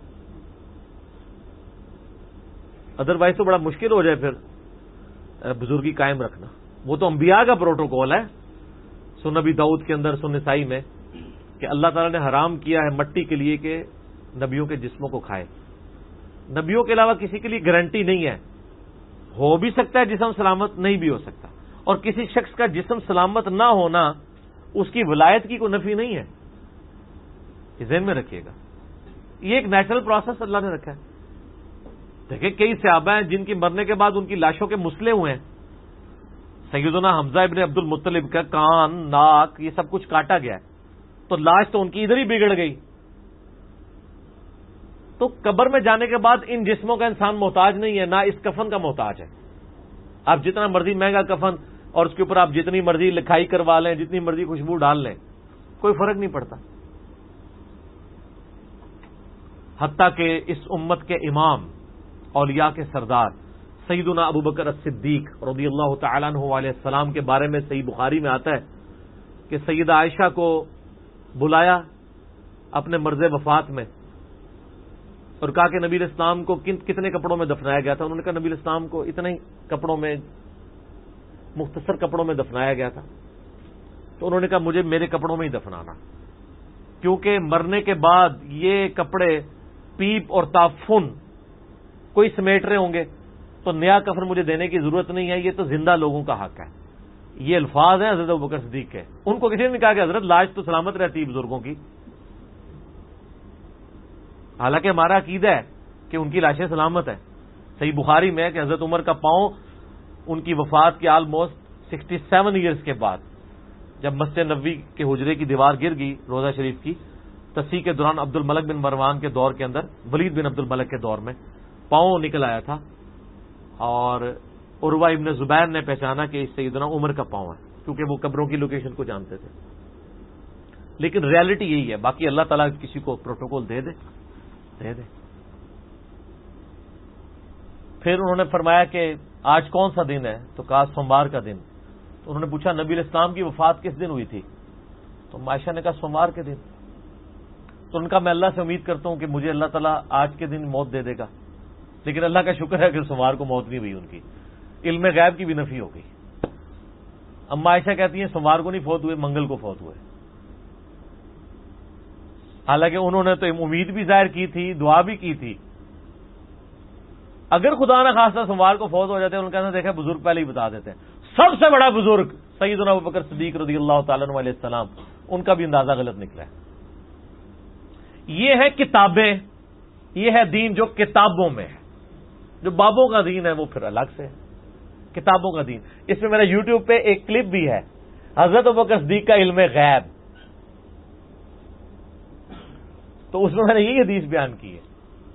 ادروائز تو بڑا مشکل ہو جائے پھر بزرگی قائم رکھنا. وہ تو انبیاء کا پروٹوکول ہے. سن نبی داؤد کے اندر، سن نسائی میں، کہ اللہ تعالیٰ نے حرام کیا ہے مٹی کے لیے کہ نبیوں کے جسموں کو کھائے. نبیوں کے علاوہ کسی کے لیے گارنٹی نہیں ہے، ہو بھی سکتا ہے جسم سلامت، نہیں بھی ہو سکتا. اور کسی شخص کا جسم سلامت نہ ہونا اس کی ولایت کی کوئی نفی نہیں ہے، یہ ذہن میں رکھیے گا. یہ ایک نیچرل پروسیس اللہ نے رکھا ہے. دیکھیں کئی صحابہ ہیں جن کی مرنے کے بعد ان کی لاشوں کے مسلے ہوئے ہیں. سیدنا حمزہ ابن عبد المطلب کا کان، ناک، یہ سب کچھ کاٹا گیا ہے، تو لاش تو ان کی ادھر ہی بگڑ گئی. تو قبر میں جانے کے بعد ان جسموں کا انسان محتاج نہیں ہے، نہ اس کفن کا محتاج ہے. آپ جتنا مرضی مہنگا کفن اور اس کے اوپر آپ جتنی مرضی لکھائی کروا لیں، جتنی مرضی خوشبو ڈال لیں، کوئی فرق نہیں پڑتا. حتیٰ کہ اس امت کے امام، اولیاء کے سردار سیدنا ابو بکر الصدیق رضی اللہ تعالیٰ عنہ علیہ السلام کے بارے میں صحیح بخاری میں آتا ہے کہ سیدہ عائشہ کو بلایا اپنے مرض وفات میں اور کہا کہ نبی الاسلام کو کتنے کپڑوں میں دفنایا گیا تھا. انہوں نے کہا نبی الاسلام کو اتنے ہی کپڑوں میں، مختصر کپڑوں میں دفنایا گیا تھا. تو انہوں نے کہا مجھے میرے کپڑوں میں ہی دفنانا، کیونکہ مرنے کے بعد یہ کپڑے پیپ اور تعفن کوئی سمیٹ رہے ہوں گے تو نیا کفن مجھے دینے کی ضرورت نہیں ہے، یہ تو زندہ لوگوں کا حق ہے. یہ الفاظ ہیں حضرت ابوبکر صدیق کے. ان کو کسی نے کہا کہ حضرت لاش تو سلامت رہتی ہے بزرگوں کی، حالانکہ ہمارا عقیدہ ہے کہ ان کی لاشیں سلامت ہیں. صحیح بخاری میں ہے کہ حضرت عمر کا پاؤں ان کی وفات کے آلموسٹ 67 ایئرز کے بعد، جب مسجد نبوی کے حجرے کی دیوار گر گئی روضہ شریف کی، تصحیح کے دوران عبد الملک بن مروان کے دور کے اندر، ولید بن عبد الملک کے دور میں پاؤں نکل آیا تھا، اور عروہ ابن زبیر نے پہچانا کہ اس سیدنا عمر کا پاؤں ہے، کیونکہ وہ قبروں کی لوکیشن کو جانتے تھے. لیکن ریالٹی یہی ہے. باقی اللہ تعالیٰ کسی کو پروٹوکول دے دے. پھر انہوں نے فرمایا کہ آج کون سا دن ہے؟ تو کہا سوموار کا دن. تو انہوں نے پوچھا نبی الاسلام کی وفات کس دن ہوئی تھی؟ تو عائشہ نے کہا سوموار کے دن. تو ان کا میں اللہ سے امید کرتا ہوں کہ مجھے اللہ تعالیٰ آج کے دن موت دے دے گا، لیکن اللہ کا شکر ہے کہ سوموار کو موت نہیں ہوئی. ان کی علم غیب کی بھی نفی ہو گئی. اما عائشہ کہتی ہیں سوموار کو نہیں فوت ہوئے، منگل کو فوت ہوئے. حالانکہ انہوں نے تو امید بھی ظاہر کی تھی، دعا بھی کی تھی. اگر خدا نہ خواستہ سوموار کو فوت ہو جاتے ہیں، ان کا دیکھا بزرگ پہلے ہی بتا دیتے ہیں. سب سے بڑا بزرگ سیدنا ابوبکر صدیق رضی اللہ تعالیٰ عنہ علیہ السلام، ان کا بھی اندازہ غلط نکلا ہے. یہ ہے کتابیں، یہ ہے دین جو کتابوں میں ہے. جو بابوں کا دین ہے وہ پھر الگ سے ہے. کتابوں کا دین، اس میں میرا یوٹیوب پہ ایک کلپ بھی ہے حضرت ابوبکر صدیق کا علم غیب، تو اس میں نے یہی حدیث بیان کی ہے.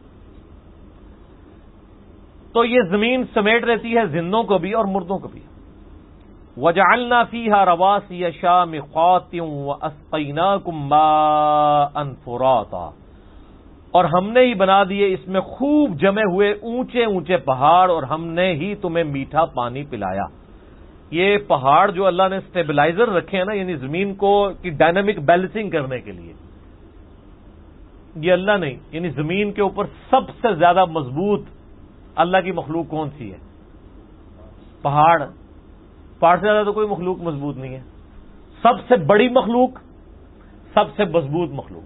تو یہ زمین سمیٹ رہتی ہے زندوں کو بھی اور مردوں کو بھی. وَجَعَلْنَا فِيهَا رَوَاسِيَ شَامِخَاتٍ وَأَسْقَيْنَاكُم مَّاءً فُرَاتًا، اور ہم نے ہی بنا دیے اس میں خوب جمے ہوئے اونچے اونچے پہاڑ، اور ہم نے ہی تمہیں میٹھا پانی پلایا. یہ پہاڑ جو اللہ نے سٹیبلائزر رکھے ہیں نا، یعنی زمین کو کی ڈائنامک بیلنسنگ کرنے کے لیے، یہ اللہ نہیں. یعنی زمین کے اوپر سب سے زیادہ مضبوط اللہ کی مخلوق کون سی ہے؟ پہاڑ. پہاڑ سے زیادہ تو کوئی مخلوق مضبوط نہیں ہے. سب سے بڑی مخلوق، سب سے مضبوط مخلوق.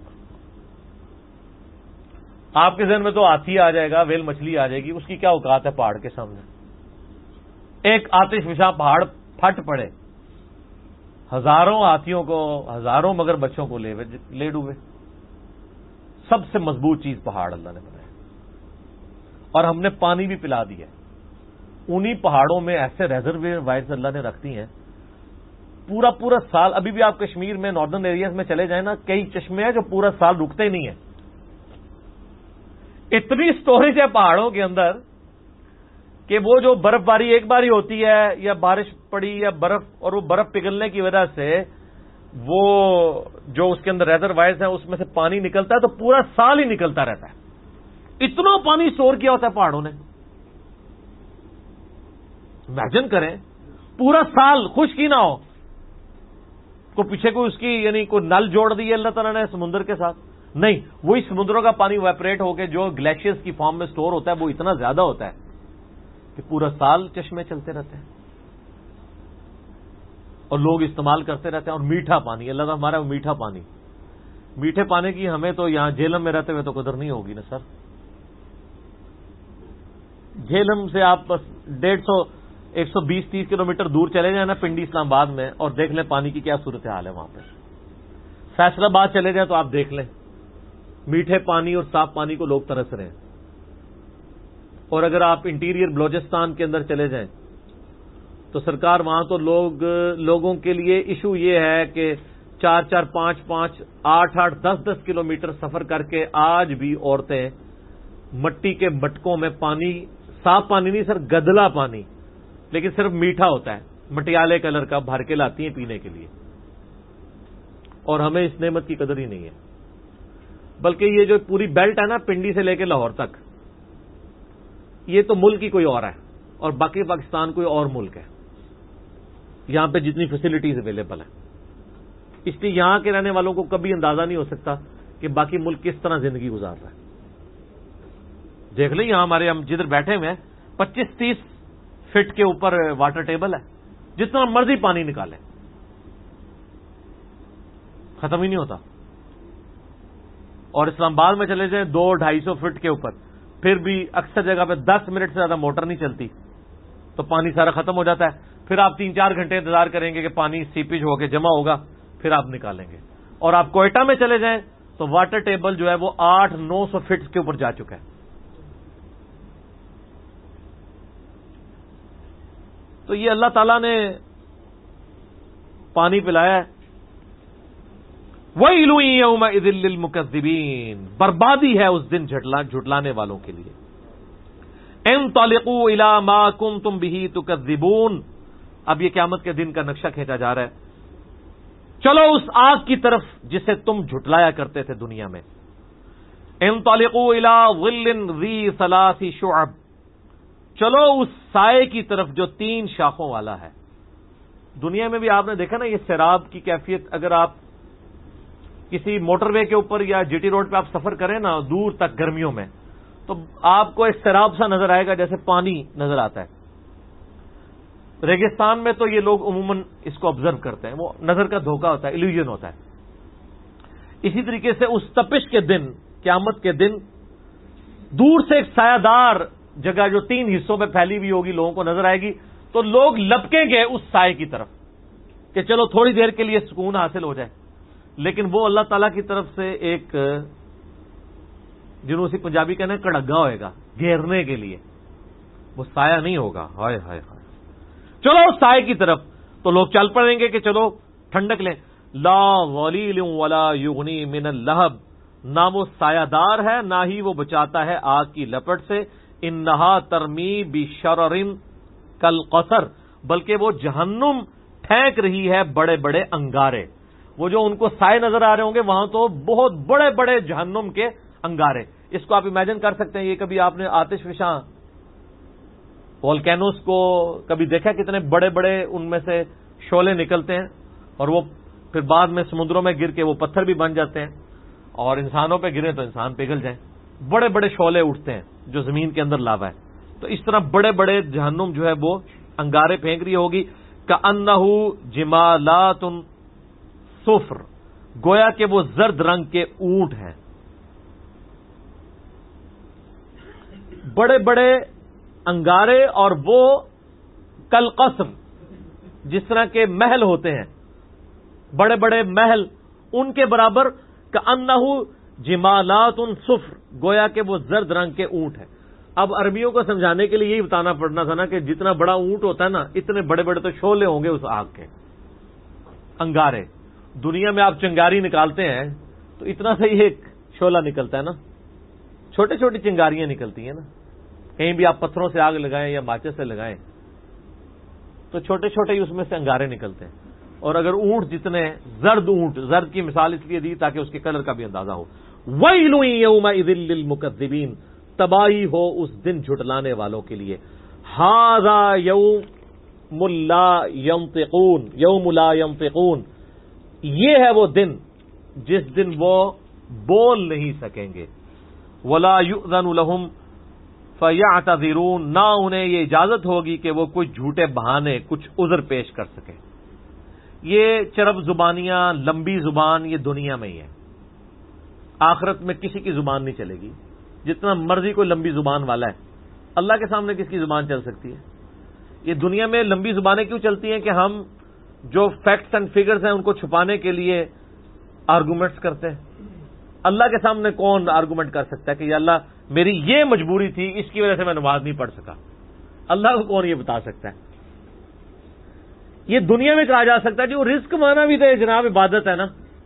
آپ کے ذہن میں تو ہاتھی آ جائے گا، ویل مچھلی آ جائے گی، اس کی کیا اوقات ہے پہاڑ کے سامنے؟ ایک آتش فشاں پہاڑ پھٹ پڑے، ہزاروں ہاتھیوں کو، ہزاروں مگر بچوں کو لے ڈوبے. سب سے مضبوط چیز پہاڑ اللہ نے بنایا، اور ہم نے پانی بھی پلا دیا۔ انہی پہاڑوں میں ایسے ریزروائرز اللہ نے رکھ دی ہیں، پورا پورا سال۔ ابھی بھی آپ کشمیر میں ناردرن ایریاز میں چلے جائیں نا، کئی چشمے ہیں جو پورا سال رکتے ہی نہیں ہیں، اتنی سٹوریج ہے پہاڑوں کے اندر کہ وہ جو برف باری ایک باری ہوتی ہے یا بارش پڑی یا برف، اور وہ برف پگھلنے کی وجہ سے وہ جو اس کے اندر ریزروائرز ہیں اس میں سے پانی نکلتا ہے تو پورا سال ہی نکلتا رہتا ہے۔ اتنا پانی اسٹور کیا ہوتا ہے پہاڑوں نے، امیجن کریں پورا سال خشک ہی نہ ہو، کو پیچھے کوئی اس کی یعنی کوئی نل جوڑ دی ہے اللہ تعالیٰ نے سمندر کے ساتھ؟ نہیں، وہی سمندروں کا پانی ویپریٹ ہو کے جو گلیشیئرز کی فارم میں سٹور ہوتا ہے وہ اتنا زیادہ ہوتا ہے کہ پورا سال چشمے چلتے رہتے ہیں اور لوگ استعمال کرتے رہتے ہیں۔ اور میٹھا پانی اللہ تعالیٰ ہمارا وہ میٹھا پانی، میٹھے پانی کی ہمیں تو یہاں جہلم میں رہتے ہوئے تو قدر نہیں ہوگی نا سر۔ جہلم سے آپ بس 120-120-30 کلومیٹر دور چلے جائیں نا پنڈی اسلام آباد میں، اور دیکھ لیں پانی کی کیا صورتحال ہے وہاں پہ۔ فیصل آباد چلے جائیں تو آپ دیکھ لیں میٹھے پانی اور صاف پانی کو لوگ ترس رہے ہیں۔ اور اگر آپ انٹیریئر بلوچستان کے اندر چلے جائیں تو سرکار وہاں تو لوگوں کے لیے ایشو یہ ہے کہ 4-4, 5-5, 8-8, 10-10 کلومیٹر سفر کر کے آج بھی عورتیں مٹی کے مٹکوں میں پانی، صاف پانی نہیں سر، گدلا پانی، لیکن صرف میٹھا ہوتا ہے، مٹیالے کلر کا بھر کے لاتی ہیں پینے کے لیے، اور ہمیں اس نعمت کی قدر ہی نہیں ہے۔ بلکہ یہ جو پوری بیلٹ ہے نا پنڈی سے لے کے لاہور تک، یہ تو ملک ہی کوئی اور ہے، اور باقی پاکستان کوئی اور ملک ہے یہاں پہ جتنی فیسلٹیز اویلیبل ہیں۔ اس لیے یہاں کے رہنے والوں کو کبھی اندازہ نہیں ہو سکتا کہ باقی ملک کس طرح زندگی گزار رہا ہے۔ دیکھ لیں یہاں ہمارے ہم جدھر بیٹھے ہوئے ہیں 25-30 فٹ کے اوپر واٹر ٹیبل ہے، جتنا مرضی پانی نکالیں ختم ہی نہیں ہوتا۔ اور اسلام آباد میں چلے جائیں 200-250 فٹ کے اوپر، پھر بھی اکثر جگہ پہ 10 منٹ سے زیادہ موٹر نہیں چلتی تو پانی سارا ختم ہو جاتا ہے۔ پھر آپ 3-4 گھنٹے انتظار کریں گے کہ پانی سیپیج ہو کے جمع ہوگا، پھر آپ نکالیں گے۔ اور آپ کوئٹہ میں چلے جائیں تو واٹر ٹیبل جو ہے وہ 800-900 فٹ کے اوپر جا چکا ہے۔ تو یہ اللہ تعالیٰ نے پانی پلایا ہے۔ وَيْلٌ يَوْمَئِذٍ لِّلْمُكَذِّبِينَ، بربادی ہے اس دن جھٹلانے والوں کے لیے۔ انطلقوا إِلَىٰ مَا كُنتُم بِهِ تُكَذِّبُونَ، اب یہ قیامت کے دن کا نقشہ کھینچا جا رہا ہے۔ چلو اس آگ کی طرف جسے تم جھٹلایا کرتے تھے دنیا میں۔ انطلقوا إِلَىٰ ظِلٍّ ذِي ثَلَاثِ شُعَبٍ، چلو اس سائے کی طرف جو 3 شاخوں والا ہے۔ دنیا میں بھی آپ نے دیکھا نا یہ سیراب کی کیفیت، اگر آپ کسی موٹر وے کے اوپر یا جی ٹی روڈ پہ آپ سفر کریں نا دور تک گرمیوں میں، تو آپ کو ایک سیراب سا نظر آئے گا جیسے پانی نظر آتا ہے۔ ریگستان میں تو یہ لوگ عموماً اس کو آبزرو کرتے ہیں، وہ نظر کا دھوکہ ہوتا ہے، ایلیوژن ہوتا ہے۔ اسی طریقے سے اس تپش کے دن، قیامت کے دن، دور سے ایک سایہ دار جگہ جو 3 حصوں میں پھیلی ہوئی ہوگی لوگوں کو نظر آئے گی، تو لوگ لپکیں گے اس سائے کی طرف کہ چلو تھوڑی دیر کے لیے سکون حاصل ہو جائے۔ لیکن وہ اللہ تعالیٰ کی طرف سے ایک جنہوں سے پنجابی کہنا کڑگا ہوئے گا گھیرنے کے لیے، وہ سایہ نہیں ہوگا۔ ہائے ہائے ہائے، چلو اس سائے کی طرف، تو لوگ چل پڑیں گے کہ چلو ٹھنڈک لیں۔ لا ظلیل ولا یغنی من اللہب، نہ وہ سایہ دار ہے نہ ہی وہ بچاتا ہے آگ کی لپٹ سے۔ انہا ترمی بشرر کالقصر، بلکہ وہ جہنم پھینک رہی ہے بڑے بڑے انگارے۔ وہ جو ان کو سائے نظر آ رہے ہوں گے وہاں تو بہت بڑے بڑے جہنم کے انگارے۔ اس کو آپ امیجن کر سکتے ہیں، یہ کبھی آپ نے آتش فشاں والکینوز کو کبھی دیکھا کتنے بڑے بڑے ان میں سے شعلے نکلتے ہیں، اور وہ پھر بعد میں سمندروں میں گر کے وہ پتھر بھی بن جاتے ہیں، اور انسانوں پہ گریں تو انسان پگھل جائیں۔ بڑے بڑے شعلے اٹھتے ہیں جو زمین کے اندر لاوا ہے۔ تو اس طرح بڑے بڑے جہنم جو ہے وہ انگارے پھینک رہی ہوگی۔ کأنہ جمالات صفر، گویا کہ وہ زرد رنگ کے اونٹ ہیں۔ بڑے بڑے انگارے، اور وہ کالقصر، جس طرح کے محل ہوتے ہیں، بڑے بڑے محل ان کے برابر۔ کأنہ جمالات صفر، گویا کہ وہ زرد رنگ کے اونٹ ہیں۔ اب عربیوں کو سمجھانے کے لیے یہی بتانا پڑنا تھا نا کہ جتنا بڑا اونٹ ہوتا ہے نا، اتنے بڑے بڑے تو شعلے ہوں گے اس آگ کے، انگارے۔ دنیا میں آپ چنگاری نکالتے ہیں تو اتنا سا ہی ایک شعلہ نکلتا ہے نا، چھوٹی چھوٹی چنگاریاں نکلتی ہیں نا، کہیں بھی آپ پتھروں سے آگ لگائیں یا ماچس سے لگائیں تو چھوٹے چھوٹے ہی اس میں سے انگارے نکلتے ہیں۔ اور اگر اونٹ جتنے، زرد اونٹ، زرد کی مثال اس لیے دی تاکہ اس کے کلر کا بھی اندازہ ہو۔ وَيْلٌ يَوْمَئِذٍ لِّلْمُكَذِّبِينَ، تباہی ہو اس دن جھٹلانے والوں کے لیے۔ هَذَا يَوْمُ لَا يَنطِقُونَ، یوم لا ينطقون، یہ ہے وہ دن جس دن وہ بول نہیں سکیں گے۔ وَلَا يُؤْذَنُ لَهُمْ فَيَعْتَذِرُونَ، نہ انہیں یہ اجازت ہوگی کہ وہ کچھ جھوٹے بہانے، کچھ عذر پیش کر سکیں۔ یہ چرب زبانیاں، لمبی زبان، یہ دنیا میں ہی ہے، آخرت میں کسی کی زبان نہیں چلے گی۔ جتنا مرضی کوئی لمبی زبان والا ہے، اللہ کے سامنے کس کی زبان چل سکتی ہے؟ یہ دنیا میں لمبی زبانیں کیوں چلتی ہیں کہ ہم جو فیکٹس اینڈ فگرز ہیں ان کو چھپانے کے لیے آرگومنٹس کرتے ہیں۔ اللہ کے سامنے کون آرگومنٹ کر سکتا ہے کہ یا اللہ میری یہ مجبوری تھی، اس کی وجہ سے میں نماز نہیں پڑھ سکا؟ اللہ کو کون یہ بتا سکتا ہے؟ یہ دنیا میں کہا جا سکتا ہے جو رزق مانا بھی تو جناب عبادت ہے نا۔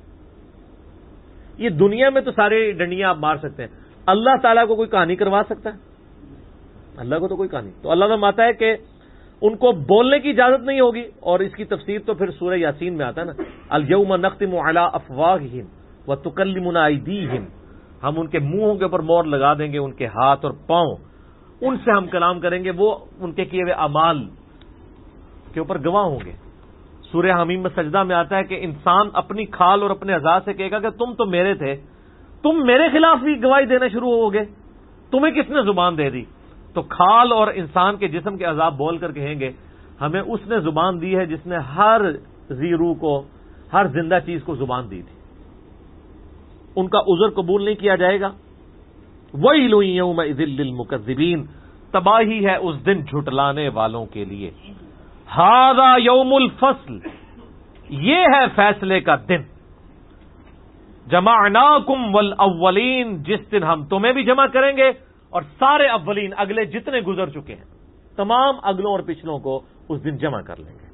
یہ دنیا میں تو سارے ڈنڈیاں آپ مار سکتے ہیں، اللہ تعالیٰ کو کوئی کہانی کروا سکتا ہے؟ اللہ کو تو کوئی کہانی۔ تو اللہ فرماتا ہے کہ ان کو بولنے کی اجازت نہیں ہوگی، اور اس کی تفسیر تو پھر سورہ یاسین میں آتا ہے نا، الیوم نختم علی افواہہم وتکلمنا ایدیہم، ہم ان کے منہوں کے اوپر مہر لگا دیں گے، ان کے ہاتھ اور پاؤں، ان سے ہم کلام کریں گے، وہ ان کے کیے ہوئے اعمال کے اوپر گواہ ہوں گے۔ سورہ حمیم میں سجدہ میں آتا ہے کہ انسان اپنی کھال اور اپنے اعضاء سے کہے گا کہ تم تو میرے تھے، تم میرے خلاف بھی گواہی دینا شروع ہو گے، تمہیں کس نے زبان دے دی؟ تو کھال اور انسان کے جسم کے اعضاء بول کر کہیں گے ہمیں اس نے زبان دی ہے جس نے ہر ذی روح کو، ہر زندہ چیز کو زبان دی تھی۔ ان کا عذر قبول نہیں کیا جائے گا۔ وَيْلٌ يَوْمَئِذٍ لِّلْمُكَذِّبِينَ، تباہی ہے اس دن جھٹلانے والوں کے لیے۔ هَذَا يَوْمُ الْفَصْلِ، یہ ہے فیصلے کا دن۔ جَمَعْنَاكُمْ وَالْأَوَّلِينَ، جس دن ہم تمہیں بھی جمع کریں گے اور سارے اولین، اگلے جتنے گزر چکے ہیں تمام اگلوں اور پچھلوں کو اس دن جمع کر لیں گے۔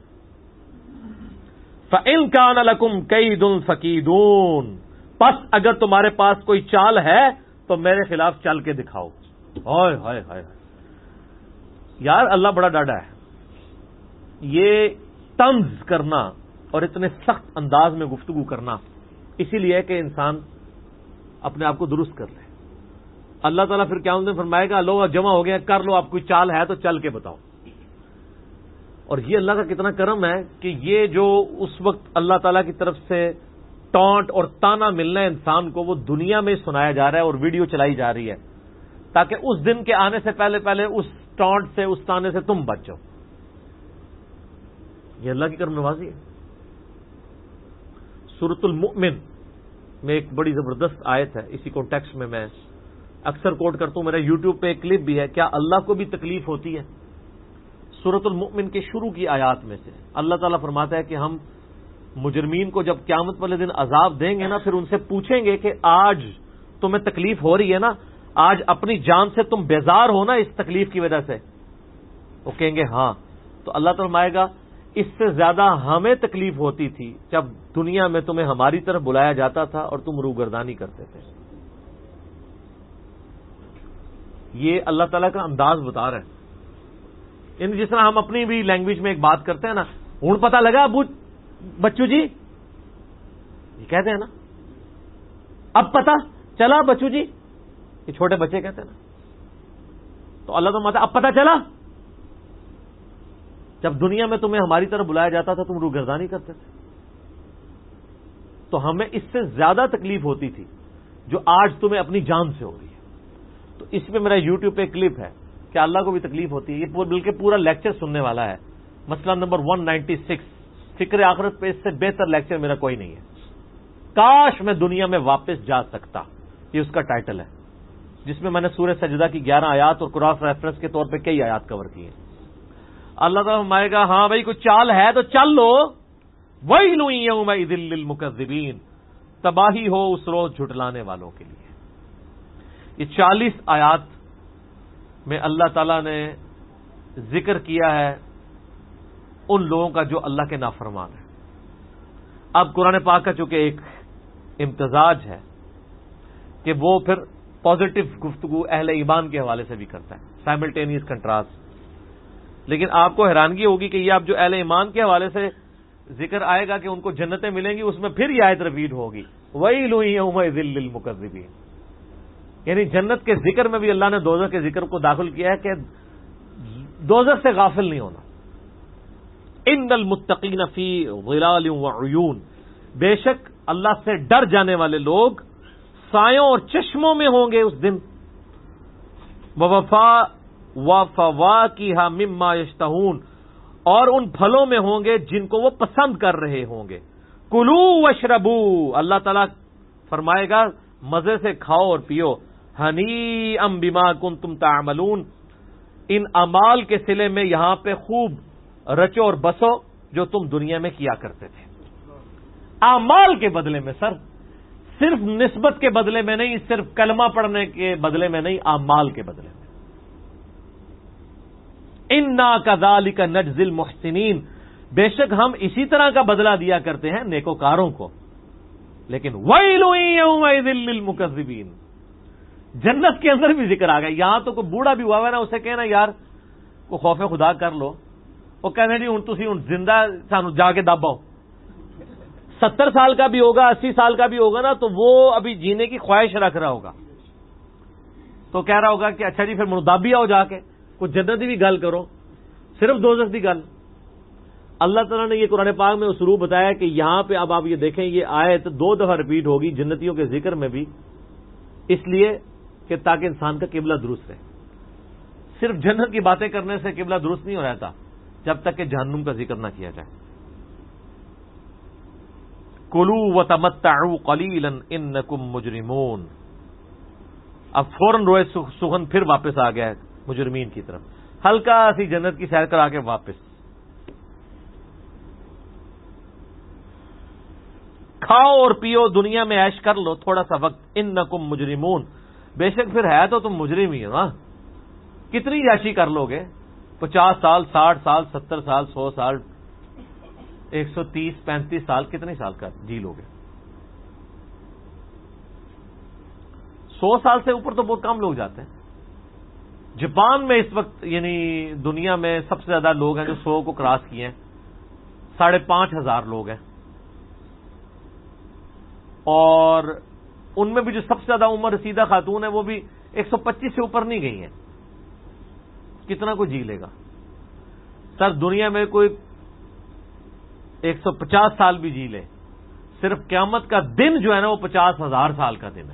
فَإِن كَانَ لَكُمْ كَيْدٌ فَكِيدُونِ، پس اگر تمہارے پاس کوئی چال ہے تو میرے خلاف چل کے دکھاؤ۔ ہائے ہائے ہائے یار، اللہ بڑا ڈاڈا ہے۔ یہ طنز کرنا اور اتنے سخت انداز میں گفتگو کرنا اسی لیے کہ انسان اپنے آپ کو درست کر لے۔ اللہ تعالیٰ پھر قیامت میں فرمائے گا لوگ جمع ہو گئے، کر لو، آپ کوئی چال ہے تو چل کے بتاؤ۔ اور یہ اللہ کا کتنا کرم ہے کہ یہ جو اس وقت اللہ تعالیٰ کی طرف سے ٹانٹ اور تانا ملنا ہے انسان کو، وہ دنیا میں سنایا جا رہا ہے اور ویڈیو چلائی جا رہی ہے تاکہ اس دن کے آنے سے پہلے پہلے اس ٹانٹ سے، اس تانے سے تم بچ جاؤ۔ یہ اللہ کی کرم نوازی ہے۔ سورۃ المؤمن میں ایک بڑی زبردست آیت ہے، اسی کانٹیکسٹ میں میں اکثر کوٹ کرتا ہوں، میرا یوٹیوب پہ ایک کلپ بھی ہے، کیا اللہ کو بھی تکلیف ہوتی ہے؟ سورۃ المؤمن کے شروع کی آیات میں سے اللہ تعالیٰ فرماتا ہے کہ ہم مجرمین کو جب قیامت والے دن عذاب دیں گے نا، پھر ان سے پوچھیں گے کہ آج تمہیں تکلیف ہو رہی ہے نا، آج اپنی جان سے تم بیزار ہو نا اس تکلیف کی وجہ سے؟ وہ کہیں گے ہاں۔ تو اللہ تعالیٰ فرمائے گا اس سے زیادہ ہمیں تکلیف ہوتی تھی جب دنیا میں تمہیں ہماری طرف بلایا جاتا تھا اور تم روگردانی کرتے تھے۔ یہ اللہ تعالیٰ کا انداز بتا رہے ہیں۔ ان جس طرح ہم اپنی بھی لینگویج میں ایک بات کرتے ہیں نا، ہوں پتہ لگا ابو بچو جی، یہ کہتے ہیں نا، اب پتہ چلا بچو جی، یہ چھوٹے بچے کہتے ہیں نا۔ تو اللہ تعالیٰ اب پتہ چلا، جب دنیا میں تمہیں ہماری طرف بلایا جاتا تھا تم روگردانی کرتے تھے۔ تو ہمیں اس سے زیادہ تکلیف ہوتی تھی جو آج تمہیں اپنی جان سے ہو رہی ہے۔ تو اس میں میرا یوٹیوب پہ کلپ ہے کہ اللہ کو بھی تکلیف ہوتی ہے، یہ بلکہ پورا لیکچر سننے والا ہے، مسئلہ نمبر 196، فکر آخرت پہ اس سے بہتر لیکچر میرا کوئی نہیں ہے۔ کاش میں دنیا میں واپس جا سکتا، یہ اس کا ٹائٹل ہے، جس میں نے سورہ سجدہ کی 11 آیات اور کراس ریفرنس کے طور پہ کئی آیات کور کی ہیں۔ اللہ تعالیٰ فرمائے گا ہاں بھائی کوئی چال ہے تو چل لو۔ وَيْلٌ يَوْمَئِذٍ لِّلْمُكَذِّبِينَ، تباہی ہو اس روز جھٹلانے والوں کے لیے۔ یہ 40 آیات میں اللہ تعالیٰ نے ذکر کیا ہے ان لوگوں کا جو اللہ کے نافرمان ہیں۔ اب قرآن پاک کا چونکہ ایک امتزاج ہے کہ وہ پھر پازیٹو گفتگو اہل ایمان کے حوالے سے بھی کرتا ہے، سائملٹینیس کنٹراسٹ، لیکن آپ کو حیرانگی ہوگی کہ یہ اب جو اہل ایمان کے حوالے سے ذکر آئے گا کہ ان کو جنتیں ملیں گی، اس میں پھر یہ آیت ریپیٹ ہوگی، وَيْلٌ يَوْمَئِذٍ لِّلْمُكَذِّبِينَ، یعنی جنت کے ذکر میں بھی اللہ نے دوزخ کے ذکر کو داخل کیا ہے کہ دوزخ سے غافل نہیں ہونا۔ ان المتقین فی ظلال وعیون، بے شک اللہ سے ڈر جانے والے لوگ سایوں اور چشموں میں ہوں گے اس دن، وفواکہ مما یشتہون، اور ان پھلوں میں ہوں گے جن کو وہ پسند کر رہے ہوں گے۔ کلوا واشربوا، اللہ تعالیٰ فرمائے گا مزے سے کھاؤ اور پیو، ہنیئا بما کنتم تعملون، ان اعمال کے صلے میں یہاں پہ خوب رچو اور بسو جو تم دنیا میں کیا کرتے تھے۔ اعمال کے بدلے میں سر، صرف نسبت کے بدلے میں نہیں، صرف کلمہ پڑھنے کے بدلے میں نہیں، اعمال کے بدلے میں۔ انا کذالک نجزی المحسنین، بے شک ہم اسی طرح کا بدلہ دیا کرتے ہیں نیکوکاروں کو۔ لیکن ویل یومئذ للمکذبین، جنت کے اندر بھی ذکر آ گیا۔ یہاں تو کوئی بوڑھا بھی ہوا ہے نا، اسے کہنا یار کو خوف خدا کر لو، وہ کہنا جی ہوں تسی ہوں زندہ سانو جا کے دباؤ، 70 سال کا بھی ہوگا 80 سال کا بھی ہوگا نا، تو وہ ابھی جینے کی خواہش رکھ رہا ہوگا، تو کہہ رہا ہوگا کہ اچھا جی پھر مردابی آؤ، جا کے کچھ جنتی بھی گل کرو، صرف دوزخ کی گل۔ اللہ تعالیٰ نے یہ قرآن پاک میں اسلوب بتایا کہ یہاں پہ اب آپ یہ دیکھیں، یہ آیت 2 دفعہ ریپیٹ ہوگی جنتیوں کے ذکر میں بھی، اس لیے کہ تاکہ انسان کا قبلہ درست رہے۔ صرف جنت کی باتیں کرنے سے قبلہ درست نہیں ہو رہتا جب تک کہ جہنم کا ذکر نہ کیا جائے۔ کلوا وتمتعوا قلیلا انکم مجرمون، اب فوراً روئے سخن پھر واپس آ گیا ہے مجرمین کی طرف، ہلکا سی جنت کی سیر کرا کے واپس، کھاؤ اور پیو دنیا میں عیش کر لو تھوڑا سا وقت، انکم مجرمون، بے شک پھر ہے تو تم مجرم ہی ہو نا، کتنی عیاشی کر لو گے، 50 سال 60 سال 70 سال 100 سال 130 35 سال، کتنے سال کا جی لو گے؟ 100 سال سے اوپر تو بہت کم لوگ جاتے ہیں۔ جاپان میں اس وقت یعنی دنیا میں سب سے زیادہ لوگ ہیں جو 100 کو کراس کیے ہیں، 5,500 لوگ ہیں، اور ان میں بھی جو سب سے زیادہ عمر رسیدہ خاتون ہے وہ بھی 125 سے اوپر نہیں گئی ہیں۔ کتنا کوئی جی لے گا سر؟ دنیا میں کوئی 150 سال بھی جی لے، صرف قیامت کا دن جو ہے نا وہ 50,000 سال کا دن ہے۔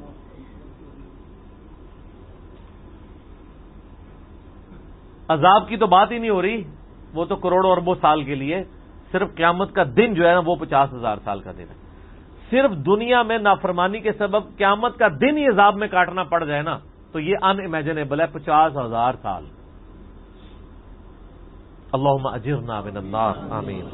عذاب کی تو بات ہی نہیں ہو رہی، وہ تو کروڑوں اربوں سال کے لیے، صرف قیامت کا دن جو ہے نا وہ 50,000 سال کا دن ہے۔ صرف دنیا میں نافرمانی کے سبب قیامت کا دن ہی عذاب میں کاٹنا پڑ جائے نا، تو یہ ان امیجنیبل ہے، 50,000 سال۔ اللہم اجرنا من النار، آمین۔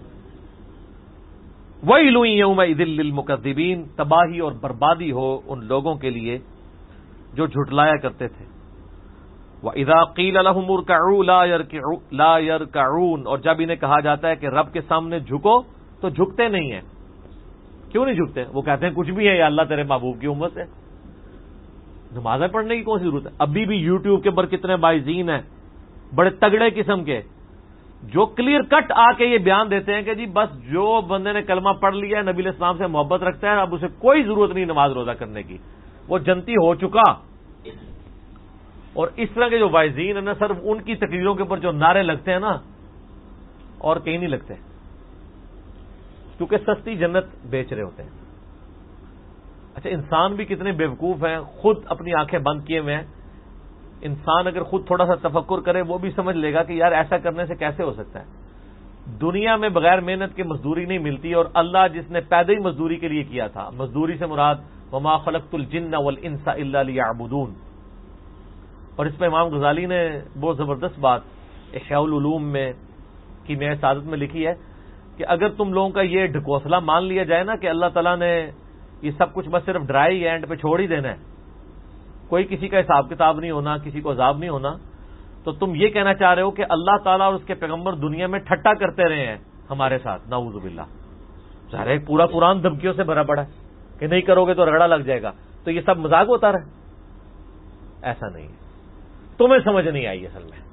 ویل یومئذ للمکذبین، تباہی اور بربادی ہو ان لوگوں کے لیے جو جھٹلایا کرتے تھے۔ وَإِذَا قِيلَ لَهُمُ ارْكَعُوا لَا يَرْكَعُونَ، اور جب انہیں کہا جاتا ہے کہ رب کے سامنے جھکو تو جھکتے نہیں ہیں۔ کیوں نہیں جھکتے؟ وہ کہتے ہیں کچھ بھی ہے یا اللہ تیرے محبوب کی امت ہے، نمازیں پڑھنے کی کون سی ضرورت ہے؟ ابھی بھی یوٹیوب کے اوپر کتنے باعثین ہیں بڑے تگڑے قسم کے جو کلیئر کٹ آ کے یہ بیان دیتے ہیں کہ جی بس جو بندے نے کلمہ پڑھ لیا ہے، نبی علیہ السلام سے محبت رکھتا ہے، اب اسے کوئی ضرورت نہیں نماز روزہ کرنے کی، وہ جنتی ہو چکا۔ اور اس طرح کے جو واعظین ہیں نا، صرف ان کی تقریروں کے اوپر جو نعرے لگتے ہیں نا، اور کہیں نہیں لگتے، کیونکہ سستی جنت بیچ رہے ہوتے ہیں۔ اچھا انسان بھی کتنے بیوقوف ہیں، خود اپنی آنکھیں بند کیے ہوئے ہیں۔ انسان اگر خود تھوڑا سا تفکر کرے وہ بھی سمجھ لے گا کہ یار ایسا کرنے سے کیسے ہو سکتا ہے۔ دنیا میں بغیر محنت کے مزدوری نہیں ملتی، اور اللہ جس نے پیدا ہی مزدوری کے لیے کیا تھا، مزدوری سے مراد وما خلقت الجن والانس الا لیعبدون۔ اور اس پہ امام غزالی نے بہت زبردست بات احیاء العلوم میں کیمیاء سعادت میں لکھی ہے کہ اگر تم لوگوں کا یہ ڈھکوسلا مان لیا جائے نا کہ اللہ تعالیٰ نے یہ سب کچھ بس صرف ڈرائی اینڈ پہ چھوڑ ہی دینا ہے, کوئی کسی کا حساب کتاب نہیں ہونا, کسی کو عذاب نہیں ہونا, تو تم یہ کہنا چاہ رہے ہو کہ اللہ تعالیٰ اور اس کے پیغمبر دنیا میں ٹھٹا کرتے رہے ہیں ہمارے ساتھ, نعوذ باللہ. ظاہر ہے پورا قرآن دھمکیوں سے بھرا پڑا ہے کہ نہیں کرو گے تو رگڑا لگ جائے گا, تو یہ سب مذاق ہوتا رہا. ایسا نہیں ہے, تمہیں سمجھ نہیں آئی اصل میں.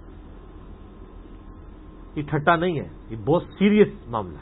یہ ٹھٹا نہیں ہے, یہ بہت سیریس معاملہ ہے.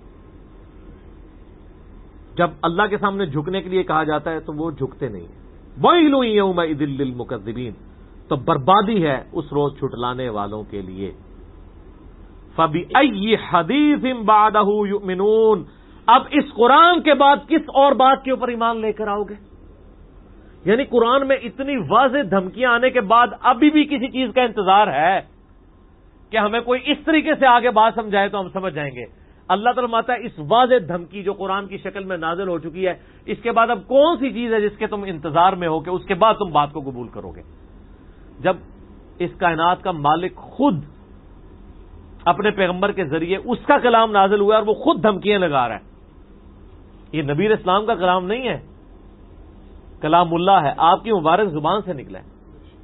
جب اللہ کے سامنے جھکنے کے لیے کہا جاتا ہے تو وہ جھکتے نہیں ہیں. وَيْلٌ يَوْمَئِذٍ لِّلْمُكَذِّبِينَ, تو بربادی ہے اس روز چھٹلانے والوں کے لیے. فَبِأَيِّ حَدِيثٍ بَعْدَهُ يُؤْمِنُونَ, اب اس قرآن کے بعد کس اور بات کے اوپر ایمان لے کر آؤ گے؟ یعنی قرآن میں اتنی واضح دھمکیاں آنے کے بعد ابھی بھی کسی چیز کا انتظار ہے کہ ہمیں کوئی اس طریقے سے آگے بات سمجھائے تو ہم سمجھ جائیں گے. اللہ تعالیٰ ماتا ہے اس واضح دھمکی جو قرآن کی شکل میں نازل ہو چکی ہے, اس کے بعد اب کون سی چیز ہے جس کے تم انتظار میں ہو کہ اس کے بعد تم بات کو قبول کرو گے؟ جب اس کائنات کا مالک خود اپنے پیغمبر کے ذریعے اس کا کلام نازل ہوا ہے اور وہ خود دھمکیاں لگا رہا ہے. یہ نبی اسلام کا کلام نہیں ہے, کلام اللہ ہے, آپ کی مبارک زبان سے نکلا ہے.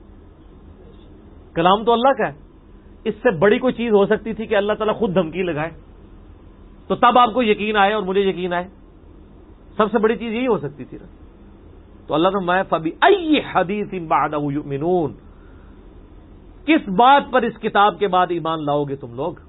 کلام تو اللہ کا ہے. اس سے بڑی کوئی چیز ہو سکتی تھی کہ اللہ تعالیٰ خود دھمکی لگائے تو تب آپ کو یقین آئے اور مجھے یقین آئے؟ سب سے بڑی چیز یہی ہو سکتی تھی نا. تو اللہ فرمایا فَبِأَيِّ حَدِيثٍ بَعْدَهُ يُؤْمِنُونَ, کس بات پر اس کتاب کے بعد ایمان لاؤ گے تم لوگ؟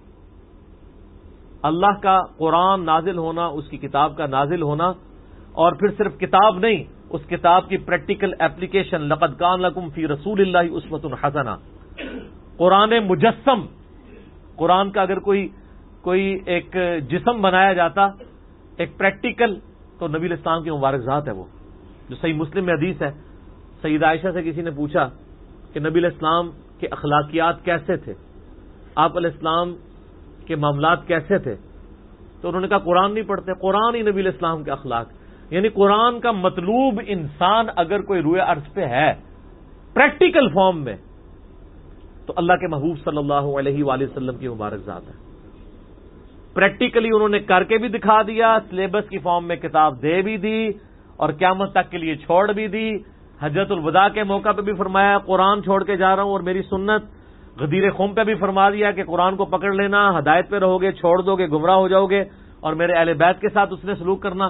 اللہ کا قرآن نازل ہونا, اس کی کتاب کا نازل ہونا, اور پھر صرف کتاب نہیں, اس کتاب کی پریکٹیکل ایپلیکیشن. لَقَدْ كَانَ لَكُمْ فِي رَسُولِ اللَّهِ أُسْوَةٌ حَسَنَةٌ, قرآن مجسم. قرآن کا اگر کوئی ایک جسم بنایا جاتا, ایک پریکٹیکل, تو نبی علیہ السلام کی مبارک ذات ہے وہ, جو صحیح مسلم میں حدیث ہے. سیدہ عائشہ سے کسی نے پوچھا کہ نبی علیہ السلام کے اخلاقیات کیسے تھے, آپ علیہ السلام کے معاملات کیسے تھے, تو انہوں نے کہا قرآن نہیں پڑھتے, قرآن ہی نبی علیہ السلام کے اخلاق. یعنی قرآن کا مطلوب انسان اگر کوئی روئے عرض پہ ہے پریکٹیکل فارم میں, تو اللہ کے محبوب صلی اللہ علیہ وآلہ وسلم کی مبارک ذات ہے. پریکٹیکلی انہوں نے کر کے بھی دکھا دیا, سلیبس کی فارم میں کتاب دے بھی دی, اور قیامت تک کے لیے چھوڑ بھی دی. حجۃ الوداع کے موقع پہ بھی فرمایا قرآن چھوڑ کے جا رہا ہوں اور میری سنت. غدیر خم پہ بھی فرما دیا کہ قرآن کو پکڑ لینا, ہدایت پہ رہو گے, چھوڑ دو گے گمراہ ہو جاؤ گے, اور میرے اہل بیت کے ساتھ اس نے سلوک کرنا.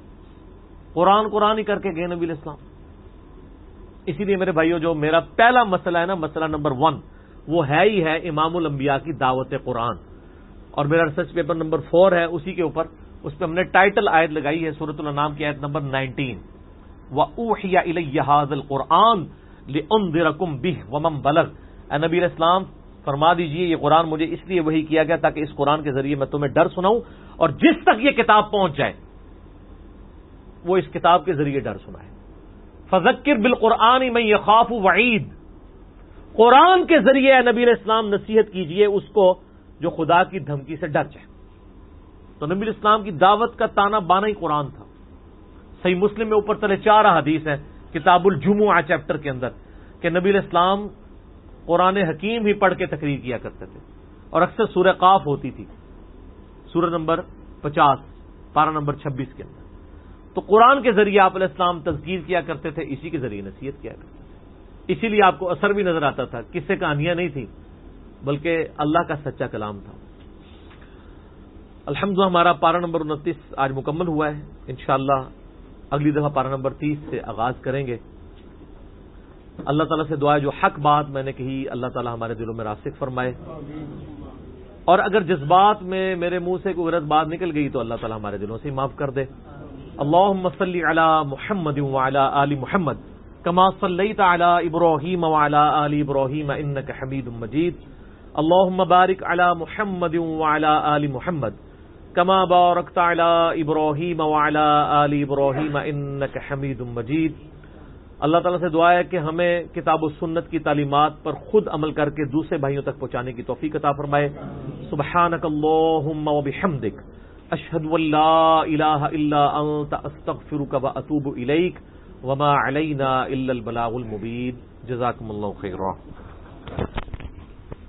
قرآن ہی کر کے گئے نبی علیہ السلام. اسی لیے میرے بھائیوں, جو میرا پہلا مسئلہ ہے نا, مسئلہ نمبر 1, وہ ہے ہی ہے امام الانبیاء کی دعوت قرآن. اور میرا ریسرچ پیپر نمبر 4 ہے اسی کے اوپر, اس پہ ہم نے ٹائٹل آیت لگائی ہے سورۃ الانعام کی آیت نمبر 19, وَأُوحِيَ إِلَيَّ هَٰذَا الْقُرْآنُ لِأُنذِرَكُم بِهِ وَمَن بَلَغَ. اے نبی علیہ السلام فرما دیجئے یہ قرآن مجھے اس لیے وحی کیا گیا تاکہ اس قرآن کے ذریعے میں تمہیں ڈر سناؤں, اور جس تک یہ کتاب پہنچ جائے وہ اس کتاب کے ذریعے ڈر سنائے. فَذَكِّرْ بِالْقُرْآنِ مَن يَخَافُ وَعِيدٍ, قرآن کے ذریعے اے نبی علیہ السلام نصیحت کیجئے اس کو جو خدا کی دھمکی سے ڈر جائے. تو نبی علیہ السلام کی دعوت کا تانا بانا ہی قرآن تھا. صحیح مسلم میں اوپر تلے 4 حدیث ہیں کتاب الجمعہ چیپٹر کے اندر کہ نبی علیہ السلام قرآن حکیم ہی پڑھ کے تقریر کیا کرتے تھے, اور اکثر سورہ قاف ہوتی تھی, سورہ نمبر 50 پارہ نمبر 26 کے اندر. تو قرآن کے ذریعے آپ علیہ السلام تذکیر کیا کرتے تھے, اسی کے ذریعے نصیحت کیا کرتے تھے. اسی لیے آپ کو اثر بھی نظر آتا تھا, قصے کہانیاں نہیں تھیں بلکہ اللہ کا سچا کلام تھا. الحمدللہ ہمارا پارہ نمبر 29 آج مکمل ہوا ہے. انشاءاللہ اگلی دفعہ پارہ نمبر 30 سے آغاز کریں گے. اللہ تعالیٰ سے دعا ہے جو حق بات میں نے کہی اللہ تعالیٰ ہمارے دلوں میں راسخ فرمائے, اور اگر جذبات میں میرے منہ سے کوئی غلط بات نکل گئی تو اللہ تعالیٰ ہمارے دلوں سے معاف کر دے. اللہم صلی علی محمد وعلی آل محمد کما صلیت علی ابراہیم وعلی آل ابراہیم انک حمید مجید. اللہم بارک علی محمد وعلی آل محمد کما بارکت علی ابراہیم وعلی آل ابراہیم انک حمید مجید. اللہ تعالیٰ سے دعا ہے کہ ہمیں کتاب و سنت کی تعلیمات پر خود عمل کر کے دوسرے بھائیوں تک پہنچانے کی توفیق عطا فرمائے. سبحانک اللہم وبحمدک اشہد ان لا الہ الا انت استغفرک واتوب الیک وما علینا الا البلاغ المبین. جزاکم اللہ خیرا.